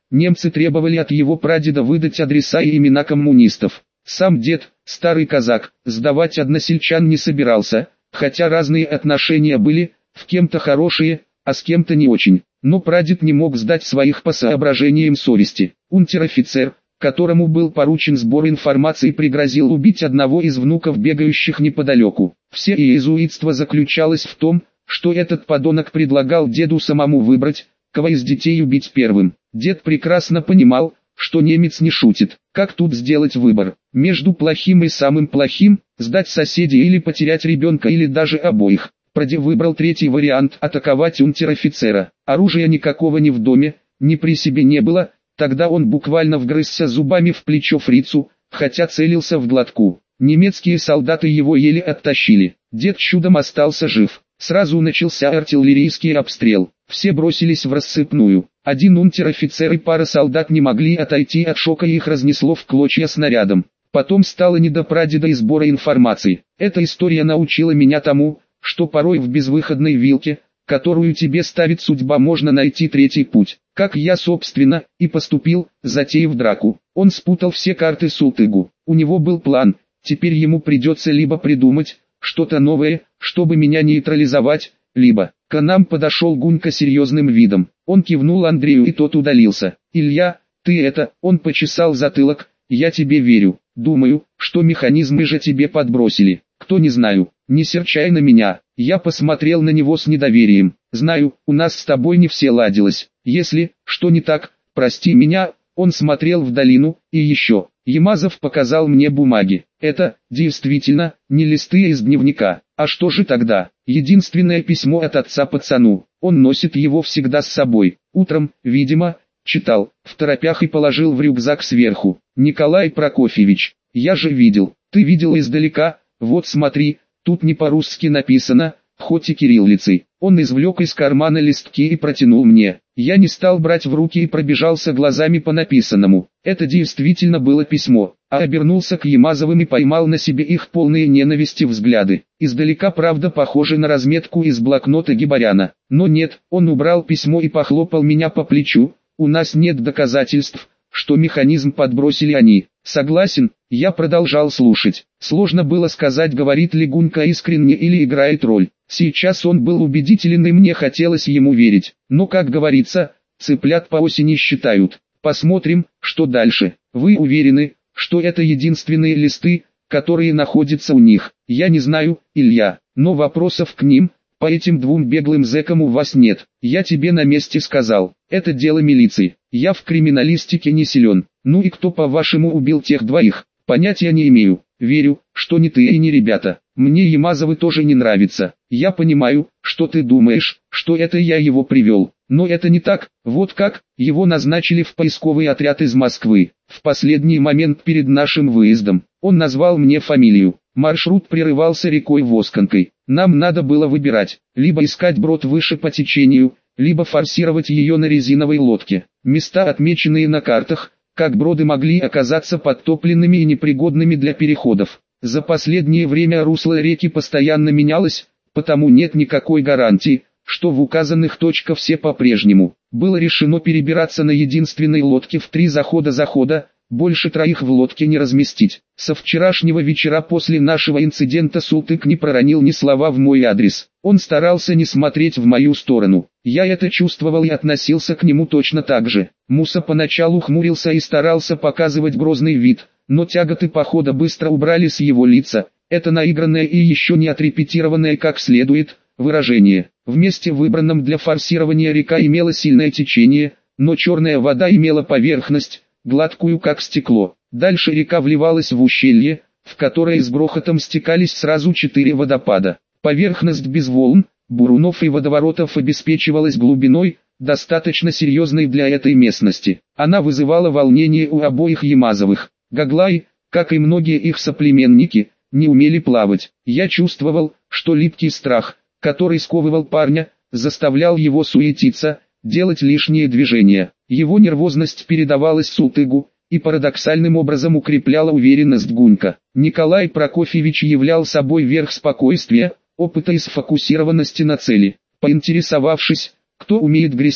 немцы требовали от его прадеда выдать адреса и имена коммунистов. Сам дед, старый казак, сдавать односельчан не собирался, хотя разные отношения были, в кем-то хорошие, а с кем-то не очень. Но прадед не мог сдать своих по соображениям совести. Унтер-офицер, которому был поручен сбор информации, пригрозил убить одного из внуков, бегающих неподалеку. Все иезуитство заключалось в том, что этот подонок предлагал деду самому выбрать, кого из детей убить первым. Дед прекрасно понимал, что немец не шутит. Как тут сделать выбор? Между плохим и самым плохим, сдать соседей или потерять ребенка, или даже обоих. Прадед выбрал третий вариант — атаковать унтер-офицера. Оружия никакого ни в доме, ни при себе не было, тогда он буквально вгрызся зубами в плечо фрицу, хотя целился в глотку. Немецкие солдаты его еле оттащили. Дед чудом остался жив. Сразу начался артиллерийский обстрел. Все бросились в рассыпную. Один унтер-офицер и пара солдат не могли отойти от шока, и их разнесло в клочья снарядом. Потом стало не до прадеда и сбора информации. Эта история научила меня тому, что порой в безвыходной вилке, которую тебе ставит судьба, можно найти третий путь. Как я, собственно, и поступил, затеяв драку. Он спутал все карты Султыгу. У него был план, теперь ему придется либо придумать что-то новое, чтобы меня нейтрализовать, либо... К нам подошел Гунька серьезным видом. Он кивнул Андрею, и тот удалился. «Илья, ты это...» — он почесал затылок. «Я тебе верю. Думаю, что механизмы же тебе подбросили. Кто, не знаю. Не серчай на меня». Я посмотрел на него с недоверием. «Знаю, у нас с тобой не все ладилось. Если что не так, прости меня». Он смотрел в долину, и еще. Ямазов показал мне бумаги. Это, действительно, не листы из дневника. А что же тогда? Единственное письмо от отца пацану. Он носит его всегда с собой. Утром, видимо, читал, второпях, и положил в рюкзак сверху. «Николай Прокофьевич, я же видел. Ты видел издалека? Вот смотри, тут не по-русски написано, хоть и кириллицей». Он извлек из кармана листки и протянул мне. Я не стал брать в руки и пробежался глазами по написанному. Это действительно было письмо, а обернулся к Ямазовым и поймал на себе их полные ненависти взгляды. Издалека, правда, похоже на разметку из блокнота Гибаряна. Но нет, он убрал письмо и похлопал меня по плечу. «У нас нет доказательств, что механизм подбросили они». «Согласен», я продолжал слушать. Сложно было сказать, говорит ли Гунька искренне или играет роль. Сейчас он был убедителен, и мне хотелось ему верить. Но, как говорится, цыплят по осени считают. Посмотрим, что дальше. Вы уверены, что это единственные листы, которые находятся у них? Я не знаю, Илья, но вопросов к ним, по этим двум беглым зэкам, у вас нет. Я тебе на месте сказал, это дело милиции. Я в криминалистике не силен. Ну и кто, по-вашему, убил тех двоих? Понятия не имею. Верю, что не ты и не ребята. Мне Ямазовы тоже не нравятся. Я понимаю, что ты думаешь, что это я его привел. Но это не так. Вот как, его назначили в поисковый отряд из Москвы. В последний момент перед нашим выездом. Он назвал мне фамилию. Маршрут прерывался рекой Восконкой. Нам надо было выбирать, либо искать брод выше по течению, либо форсировать ее на резиновой лодке. Места, отмеченные на картах, как броды, могли оказаться подтопленными и непригодными для переходов. За последнее время русло реки постоянно менялось, потому нет никакой гарантии, что в указанных точках все по-прежнему. Было решено перебираться на единственной лодке в 3 захода, больше 3 в лодке не разместить. Со вчерашнего вечера после нашего инцидента Султык не проронил ни слова в мой адрес. Он старался не смотреть в мою сторону. Я это чувствовал и относился к нему точно так же. Муса поначалу хмурился и старался показывать грозный вид, но тяготы похода быстро убрали с его лица. Это наигранное и еще не отрепетированное как следует выражение. В месте, выбранном для форсирования, река имела сильное течение, но черная вода имела поверхность, гладкую как стекло. Дальше река вливалась в ущелье, в которое с грохотом стекались сразу 4 водопада. Поверхность без волн, бурунов и водоворотов обеспечивалась глубиной, достаточно серьезной для этой местности. Она вызывала волнение у обоих Ямазовых. Гаглай, как и многие их соплеменники, не умели плавать. Я чувствовал, что липкий страх, который сковывал парня, заставлял его суетиться, делать лишние движения. Его нервозность передавалась Султыгу, и парадоксальным образом укрепляла уверенность Гунька. Николай Прокофьевич являл собой верх спокойствия, опыта и сфокусированности на цели. Поинтересовавшись, кто умеет грести,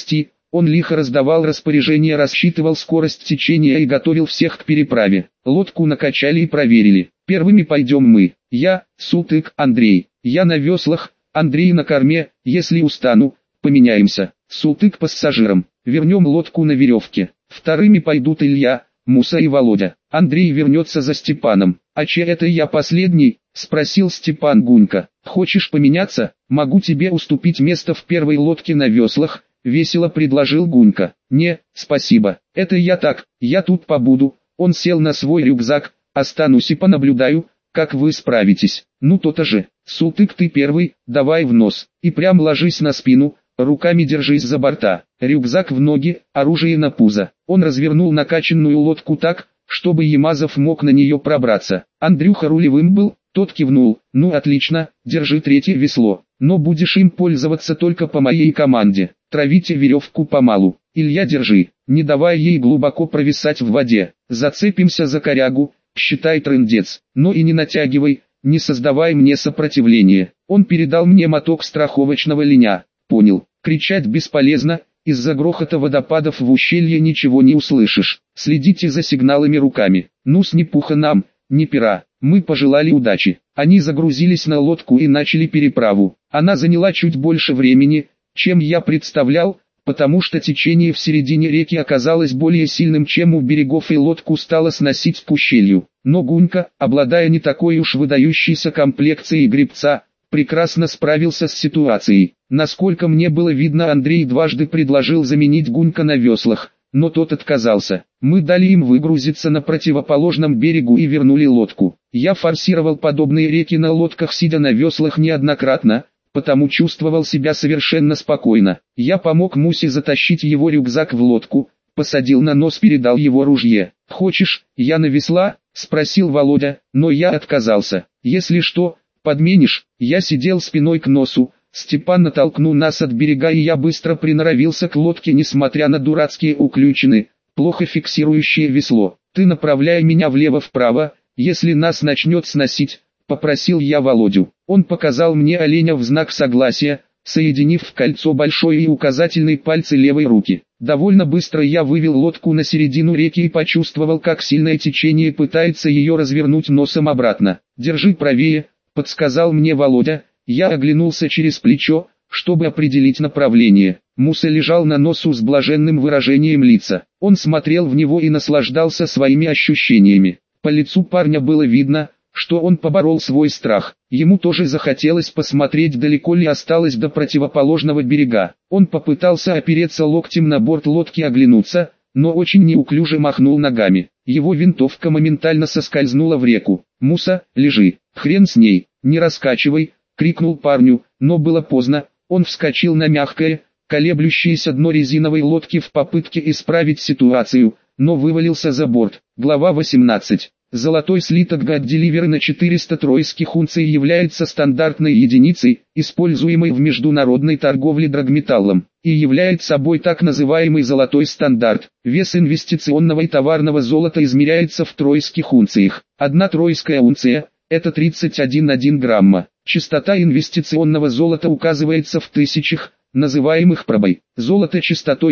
Он лихо раздавал распоряжения, рассчитывал скорость течения и готовил всех к переправе. Лодку накачали и проверили. Первыми пойдем мы. Я, Султык, Андрей. Я на веслах, Андрей на корме. Если устану, поменяемся. Султык пассажиром. Вернем лодку на веревке. Вторыми пойдут Илья, Муса и Володя. Андрей вернется за Степаном. «А че это я последний?» – спросил Степан Гунька. «Хочешь поменяться? Могу тебе уступить место в первой лодке на веслах», – весело предложил Гунька. «Не, спасибо, это я так, я тут побуду». Он сел на свой рюкзак. «Останусь и понаблюдаю, как вы справитесь». «Ну то-то же, Султык, ты первый, давай в нос, и прям ложись на спину, руками держись за борта, рюкзак в ноги, оружие на пузо». Он развернул накачанную лодку так, чтобы Ямазов мог на нее пробраться. Андрюха рулевым был, тот кивнул. «Ну отлично, держи третье весло, но будешь им пользоваться только по моей команде. Травите веревку помалу. Илья, держи, не давай ей глубоко провисать в воде. Зацепимся за корягу, считай трындец, но и не натягивай, не создавай мне сопротивления». Он передал мне моток страховочного леня. «Понял». Кричать бесполезно, из-за грохота водопадов в ущелье ничего не услышишь. Следите за сигналами руками. Ну-с, ни пуха нам, ни пера. Мы пожелали удачи. Они загрузились на лодку и начали переправу. Она заняла чуть больше времени, чем я представлял, потому что течение в середине реки оказалось более сильным, чем у берегов, и лодку стало сносить к ущелью. Но Гунька, обладая не такой уж выдающейся комплекцией гребца, прекрасно справился с ситуацией. Насколько мне было видно, Андрей дважды предложил заменить Гунька на веслах, но тот отказался. Мы дали им выгрузиться на противоположном берегу и вернули лодку. Я форсировал подобные реки на лодках, сидя на веслах, неоднократно, потому чувствовал себя совершенно спокойно. Я помог Мусе затащить его рюкзак в лодку, посадил на нос, передал его ружье. «Хочешь, я на весла?» – спросил Володя, но я отказался. «Если что, подменишь». Я сидел спиной к носу. Степан натолкнул нас от берега, и я быстро приноровился к лодке, несмотря на дурацкие уключины, плохо фиксирующие весло. «Ты направляй меня влево-вправо, если нас начнет сносить», — попросил я Володю. Он показал мне оленя в знак согласия, соединив в кольцо большой и указательный пальцы левой руки. Довольно быстро я вывел лодку на середину реки и почувствовал, как сильное течение пытается ее развернуть носом обратно. «Держи правее», — подсказал мне Володя. Я оглянулся через плечо, чтобы определить направление. Муса лежал на носу с блаженным выражением лица. Он смотрел в него и наслаждался своими ощущениями. По лицу парня было видно, что он поборол свой страх. Ему тоже захотелось посмотреть, далеко ли осталось до противоположного берега. Он попытался опереться локтем на борт лодки, оглянуться, но очень неуклюже махнул ногами. Его винтовка моментально соскользнула в реку. «Муса, лежи, хрен с ней, не раскачивай», — крикнул парню, но было поздно. Он вскочил на мягкое, колеблющееся дно резиновой лодки в попытке исправить ситуацию, но вывалился за борт. Глава 18. Золотой слиток God-Delivery на 400 тройских унций является стандартной единицей, используемой в международной торговле драгметаллом, и является собой так называемый золотой стандарт. Вес инвестиционного и товарного золота измеряется в тройских унциях. Одна тройская унция – это 31,1 грамма. Частота инвестиционного золота указывается в тысячах, называемых пробой. Золото частотой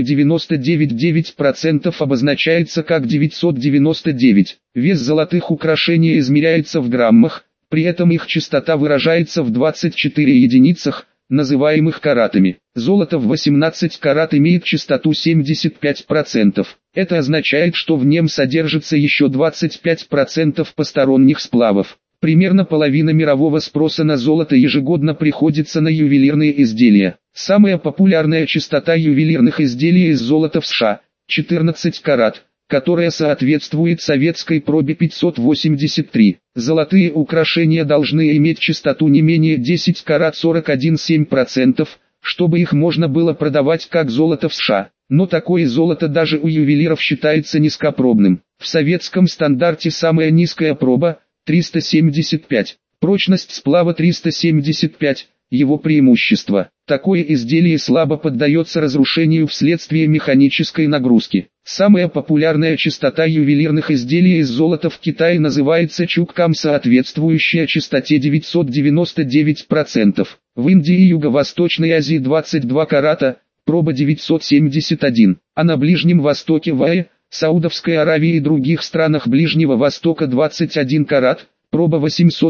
99,9% обозначается как 999. Вес золотых украшений измеряется в граммах, при этом их частота выражается в 24 единицах, называемых каратами. Золото в 18 карат имеет частоту 75%. Это означает, что в нем содержится еще 25% посторонних сплавов. Примерно половина мирового спроса на золото ежегодно приходится на ювелирные изделия. Самая популярная частота ювелирных изделий из золота в США – 14 карат, которая соответствует советской пробе 583. Золотые украшения должны иметь частоту не менее 10 карат 41,7%, чтобы их можно было продавать как золото в США. Но такое золото даже у ювелиров считается низкопробным. В советском стандарте самая низкая проба – 375. Прочность сплава 375. Его преимущество. Такое изделие слабо поддается разрушению вследствие механической нагрузки. Самая популярная частота ювелирных изделий из золота в Китае называется чуккам, соответствующая частоте 999%. В Индии и Юго-Восточной Азии 22 карата, проба 971, а на Ближнем Востоке в АЭ, Саудовской Аравии и других странах Ближнего Востока 21 карат, проба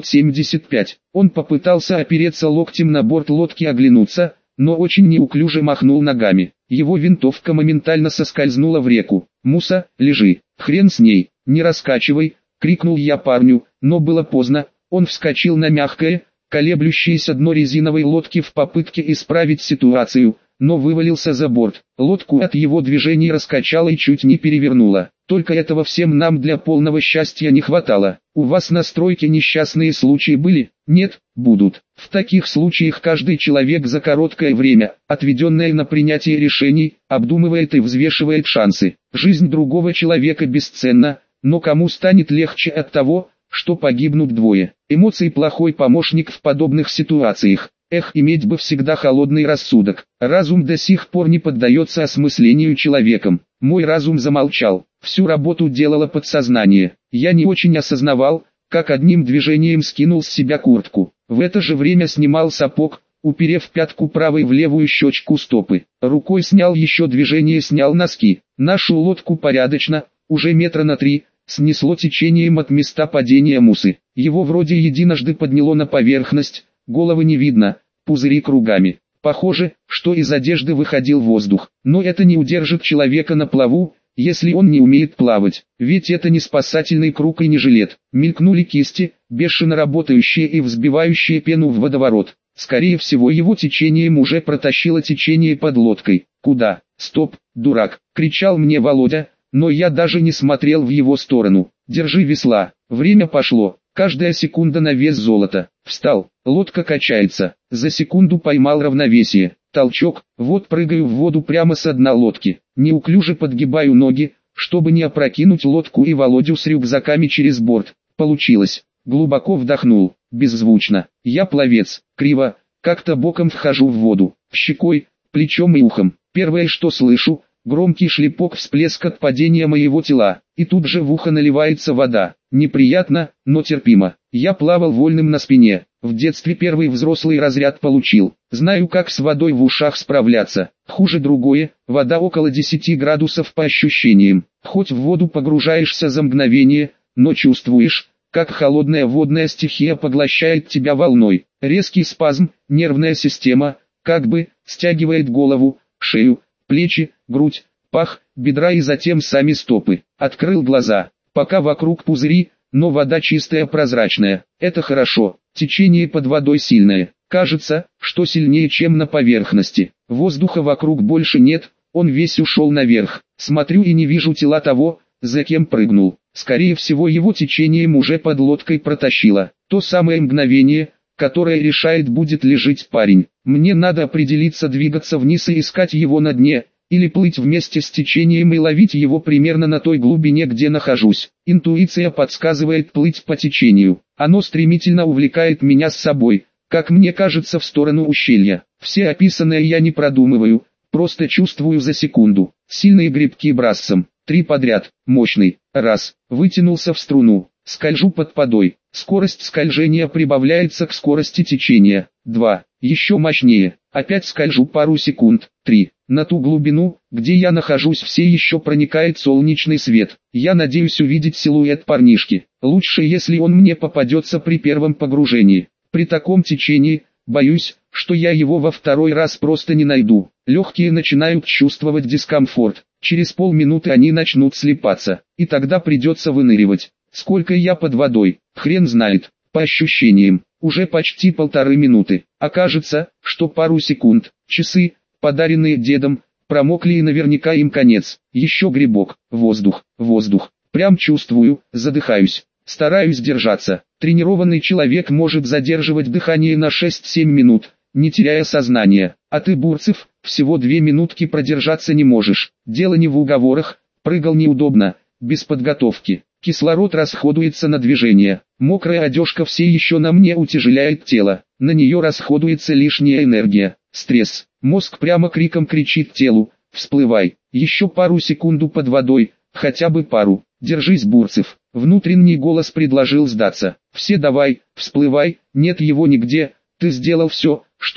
875. Он попытался опереться локтем на борт лодки, оглянуться, но очень неуклюже махнул ногами. Его винтовка моментально соскользнула в реку. «Муса, лежи, хрен с ней, не раскачивай», — крикнул я парню, но было поздно. Он вскочил на мягкое, колеблющееся дно резиновой лодки в попытке исправить ситуацию, но вывалился за борт. Лодку от его движений раскачало и чуть не перевернуло. Только этого всем нам для полного счастья не хватало. У вас на стройке несчастные случаи были? Нет, будут. В таких случаях каждый человек за короткое время, отведенное на принятие решений, обдумывает и взвешивает шансы. Жизнь другого человека бесценна, но кому станет легче от того, что погибнут двое? Эмоции — плохой помощник в подобных ситуациях. Эх, иметь бы всегда холодный рассудок. Разум до сих пор не поддается осмыслению человеком. Мой разум замолчал. Всю работу делало подсознание. Я не очень осознавал, как одним движением скинул с себя куртку. В это же время снимал сапог, уперев пятку правой в левую щечку стопы. Рукой снял еще движение, снял носки. Нашу лодку порядочно, уже метра на 3, снесло течением от места падения Мусы. Его вроде единожды подняло на поверхность, головы не видно, пузыри кругами. Похоже, что из одежды выходил воздух. Но это не удержит человека на плаву, если он не умеет плавать. Ведь это не спасательный круг и не жилет. Мелькнули кисти, бешено работающие и взбивающие пену в водоворот. Скорее всего, его течением уже протащило течение под лодкой. «Куда? Стоп, дурак!» — кричал мне Володя, но я даже не смотрел в его сторону. «Держи весла, время пошло, каждая секунда на вес золота». Встал, лодка качается, за секунду поймал равновесие. Толчок, вот прыгаю в воду прямо со дна лодки. Неуклюже подгибаю ноги, чтобы не опрокинуть лодку и Володю с рюкзаками через борт. Получилось. Глубоко вдохнул, беззвучно. Я пловец, криво, как-то боком вхожу в воду, щекой, плечом и ухом. Первое, что слышу, громкий шлепок, всплеск от падения моего тела, и тут же в ухо наливается вода. Неприятно, но терпимо. Я плавал вольным на спине, в детстве первый взрослый разряд получил. Знаю, как с водой в ушах справляться. Хуже другое, вода около 10 градусов по ощущениям. Хоть в воду погружаешься за мгновение, но чувствуешь, как холодная водная стихия поглощает тебя волной. Резкий спазм, нервная система, как бы, стягивает голову, шею, плечи, грудь, пах, бедра и затем сами стопы. Открыл глаза, пока вокруг пузыри, но вода чистая, прозрачная. Это хорошо, течение под водой сильное. Кажется, что сильнее, чем на поверхности. Воздуха вокруг больше нет, он весь ушел наверх. Смотрю и не вижу тела того, за кем прыгнул. Скорее всего, его течением уже под лодкой протащило. То самое мгновение, которое решает, будет ли жить парень. Мне надо определиться, двигаться вниз и искать его на дне, или плыть вместе с течением и ловить его примерно на той глубине, где нахожусь. Интуиция подсказывает плыть по течению. Оно стремительно увлекает меня с собой, как мне кажется, в сторону ущелья. Все описанное я не продумываю, просто чувствую за секунду. Сильные грибки брассом. 3 подряд. Мощный. Раз. Вытянулся в струну. Скольжу под водой. Скорость скольжения прибавляется к скорости течения. 2. Еще мощнее. Опять скольжу пару секунд. 3. На ту глубину, где я нахожусь, все еще проникает солнечный свет. Я надеюсь увидеть силуэт парнишки. Лучше, если он мне попадется при первом погружении. При таком течении, боюсь, что я его во второй раз просто не найду. Легкие начинают чувствовать дискомфорт. Через полминуты они начнут слипаться, и тогда придется выныривать. Сколько я под водой, хрен знает. По ощущениям, уже почти 1,5 минуты. Окажется, что пару секунд. Часы, подаренные дедом, промокли и наверняка им конец. Еще грибок, воздух, воздух. Прям чувствую, задыхаюсь. Стараюсь держаться. Тренированный человек может задерживать дыхание на 6-7 минут, не теряя сознания. А ты, Бурцев, всего 2 минутки продержаться не можешь. Дело не в уговорах, прыгал неудобно, без подготовки. Кислород расходуется на движение. Мокрая одежка все еще на мне утяжеляет тело. На нее расходуется лишняя энергия. Стресс. Мозг прямо криком кричит телу: всплывай. Еще пару секунд под водой, хотя бы пару. Держись, Бурцев. Внутренний голос предложил сдаться. Все давай, всплывай, нет его нигде. Ты сделал все, что мог,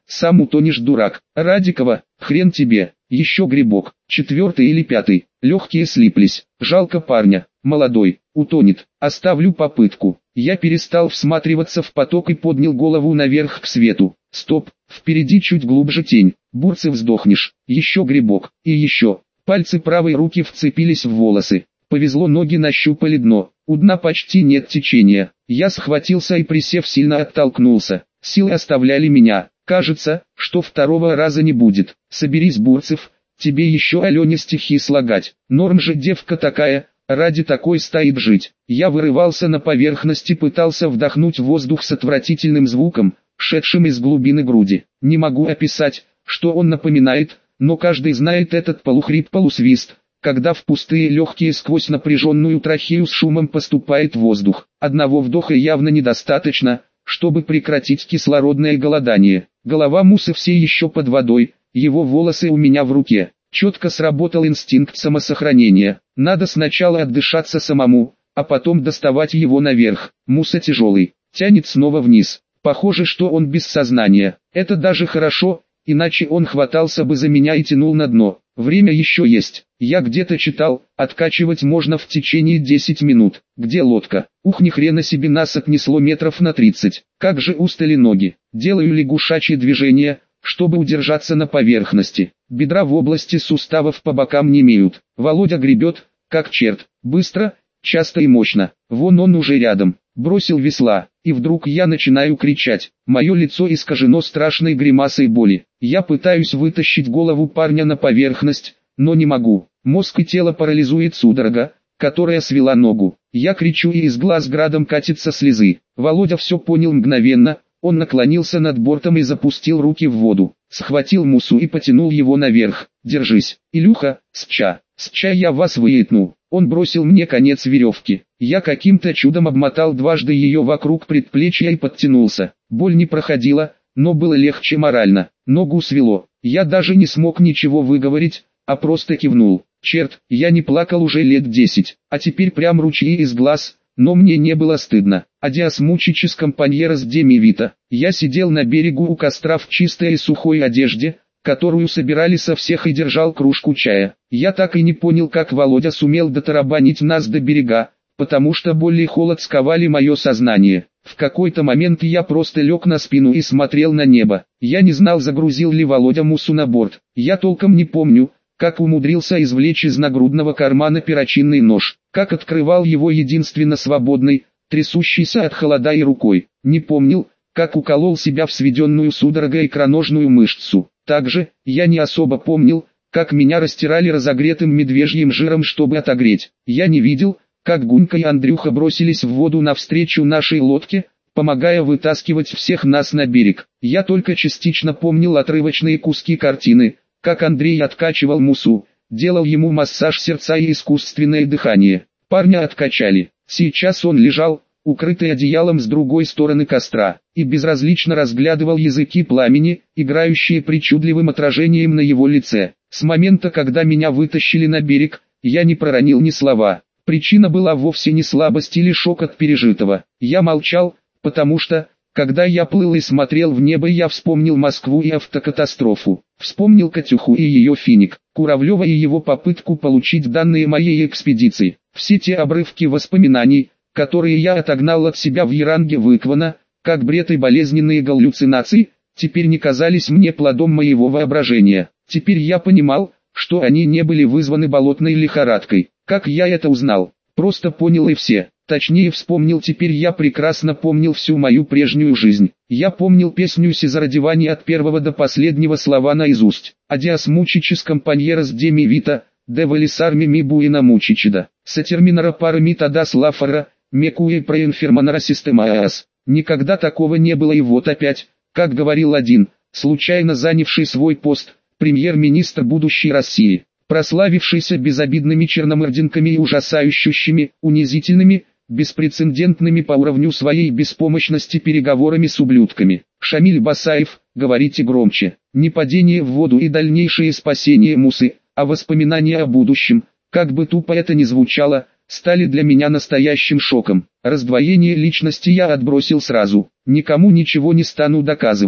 сам утонешь, дурак. Радикова, хрен тебе, еще грибок. 4-й или 5-й, легкие слиплись. Жалко парня, молодой, утонет. Оставлю попытку. Я перестал всматриваться в поток и поднял голову наверх к свету. Стоп, впереди чуть глубже тень. Бурцев, сдохнешь. Еще грибок, и еще. Пальцы правой руки вцепились в волосы. Повезло, ноги нащупали дно. У дна почти нет течения. Я схватился и, присев, сильно оттолкнулся. Силы оставляли меня. Кажется, что второго раза не будет. Соберись, Бурцев, тебе еще Алене стихи слагать. Норм же девка такая, ради такой стоит жить. Я вырывался на поверхность и пытался вдохнуть воздух с отвратительным звуком, шедшим из глубины груди. Не могу описать, что он напоминает, но каждый знает этот полухрип-полусвист, когда в пустые легкие сквозь напряженную трахею с шумом поступает воздух. Одного вдоха явно недостаточно, чтобы прекратить кислородное голодание. Голова Мусы все еще под водой, его волосы у меня в руке. Четко сработал инстинкт самосохранения. Надо сначала отдышаться самому, а потом доставать его наверх. Муса тяжелый, тянет снова вниз. Похоже, что он без сознания. Это даже хорошо, иначе он хватался бы за меня и тянул на дно. Время еще есть. Я где-то читал, откачивать можно в течение 10 минут. Где лодка? Ух, ни хрена себе, нас отнесло метров на 30. Как же устали ноги. Делаю лягушачьи движения, чтобы удержаться на поверхности. Бедра в области суставов по бокам немеют. Володя гребет, как черт. Быстро, часто и мощно. Вон он уже рядом. Бросил весла, и вдруг я начинаю кричать. Мое лицо искажено страшной гримасой боли. Я пытаюсь вытащить голову парня на поверхность, но не могу. Мозг и тело парализует судорога, которая свела ногу. Я кричу, и из глаз градом катятся слезы. Володя все понял мгновенно. Он наклонился над бортом и запустил руки в воду. Схватил Мусу и потянул его наверх. «Держись, Илюха, сча, я вас выетну». Он бросил мне конец веревки. Я каким-то чудом обмотал дважды ее вокруг предплечья и подтянулся. Боль не проходила, но было легче морально. Ногу свело. Я даже не смог ничего выговорить, а просто кивнул. Черт, я не плакал уже лет 10, а теперь прям ручьи из глаз. Но мне не было стыдно. Адиас мучичес компаньерос де ми вита. Я сидел на берегу у костра в чистой и сухой одежде, которую собирали со всех, и держал кружку чая. Я так и не понял, как Володя сумел дотарабанить нас до берега, потому что боль и холод сковали мое сознание. В какой-то момент я просто лег на спину и смотрел на небо. Я не знал, загрузил ли Володя Мусу на борт. Я толком не помню, как умудрился извлечь из нагрудного кармана перочинный нож, как открывал его единственно свободной, трясущейся от холода и рукой. Не помнил, как уколол себя в сведенную судорогой икроножную мышцу. Также, я не особо помнил, как меня растирали разогретым медвежьим жиром, чтобы отогреть. Я не видел, как Гунька и Андрюха бросились в воду навстречу нашей лодке, помогая вытаскивать всех нас на берег. Я только частично помнил отрывочные куски картины, как Андрей откачивал Мусу, делал ему массаж сердца и искусственное дыхание. Парня откачали. Сейчас он лежал, укрытый одеялом с другой стороны костра, и безразлично разглядывал языки пламени, играющие причудливым отражением на его лице. С момента, когда меня вытащили на берег, я не проронил ни слова. Причина была вовсе не слабость или шок от пережитого. Я молчал, потому что, когда я плыл и смотрел в небо, я вспомнил Москву и автокатастрофу. Вспомнил Катюху и ее финик, Куравлева и его попытку получить данные моей экспедиции. Все те обрывки воспоминаний, которые я отогнал от себя в Яранге Выквана, как бред и болезненные галлюцинации, теперь не казались мне плодом моего воображения. Теперь я понимал, что они не были вызваны болотной лихорадкой. Как я это узнал? Просто понял, и все. Точнее, вспомнил. Теперь я прекрасно помнил всю мою прежнюю жизнь. Я помнил песню Сезарадивани от первого до последнего слова наизусть. Адиас мучичес компаньерос де ми вита, де валисар ми буина мучичеда. Сатерминара пара ми тадас лафара, мекуе проинферманара системаас. Никогда такого не было, и вот опять, как говорил один, случайно занявший свой пост, премьер-министр будущей России, прославившийся безобидными черномординками и ужасающими, унизительными, беспрецедентными по уровню своей беспомощности переговорами с ублюдками. Шамиль Басаев, говорите громче. Не падение в воду и дальнейшее спасение Мусы, а воспоминания о будущем, как бы тупо это ни звучало, стали для меня настоящим шоком. Раздвоение личности я отбросил сразу. Никому ничего не стану доказывать.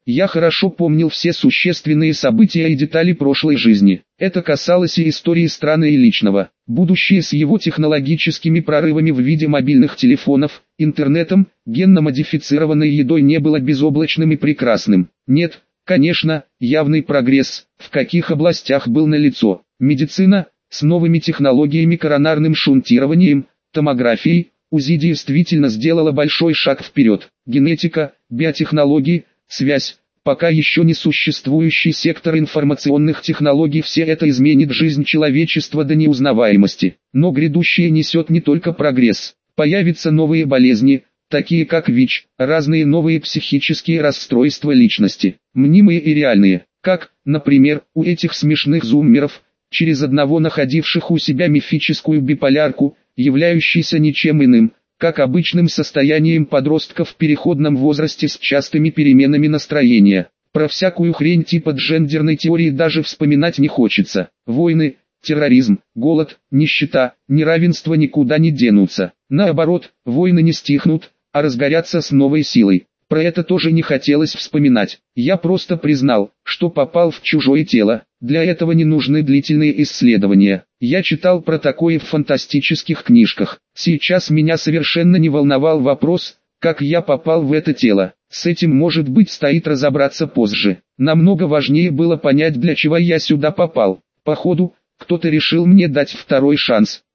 Я хорошо помнил все существенные события и детали прошлой жизни. Это касалось и истории страны и личного. Будущее с его технологическими прорывами в виде мобильных телефонов, интернетом, генно-модифицированной едой не было безоблачным и прекрасным. Нет, конечно, явный прогресс, в каких областях был налицо. Медицина, с новыми технологиями коронарным шунтированием, томографией, УЗИ действительно сделала большой шаг вперед. Генетика, биотехнологии, связь, пока еще не существующий сектор информационных технологий, все это изменит жизнь человечества до неузнаваемости. Но грядущее несет не только прогресс. Появятся новые болезни, такие как ВИЧ, разные новые психические расстройства личности, мнимые и реальные, как, например, у этих смешных зуммеров, через одного находивших у себя мифическую биполярку, являющейся ничем иным, как обычным состоянием подростков в переходном возрасте с частыми переменами настроения. Про всякую хрень типа джендерной теории даже вспоминать не хочется. Войны, терроризм, голод, нищета, неравенство никуда не денутся. Наоборот, войны не стихнут, а разгорятся с новой силой. Про это тоже не хотелось вспоминать. Я просто признал, что попал в чужое тело. Для этого не нужны длительные исследования. Я читал про такое в фантастических книжках. Сейчас меня совершенно не волновал вопрос, как я попал в это тело. С этим, может быть, стоит разобраться позже. Намного важнее было понять, для чего я сюда попал. Походу, кто-то решил мне дать второй шанс.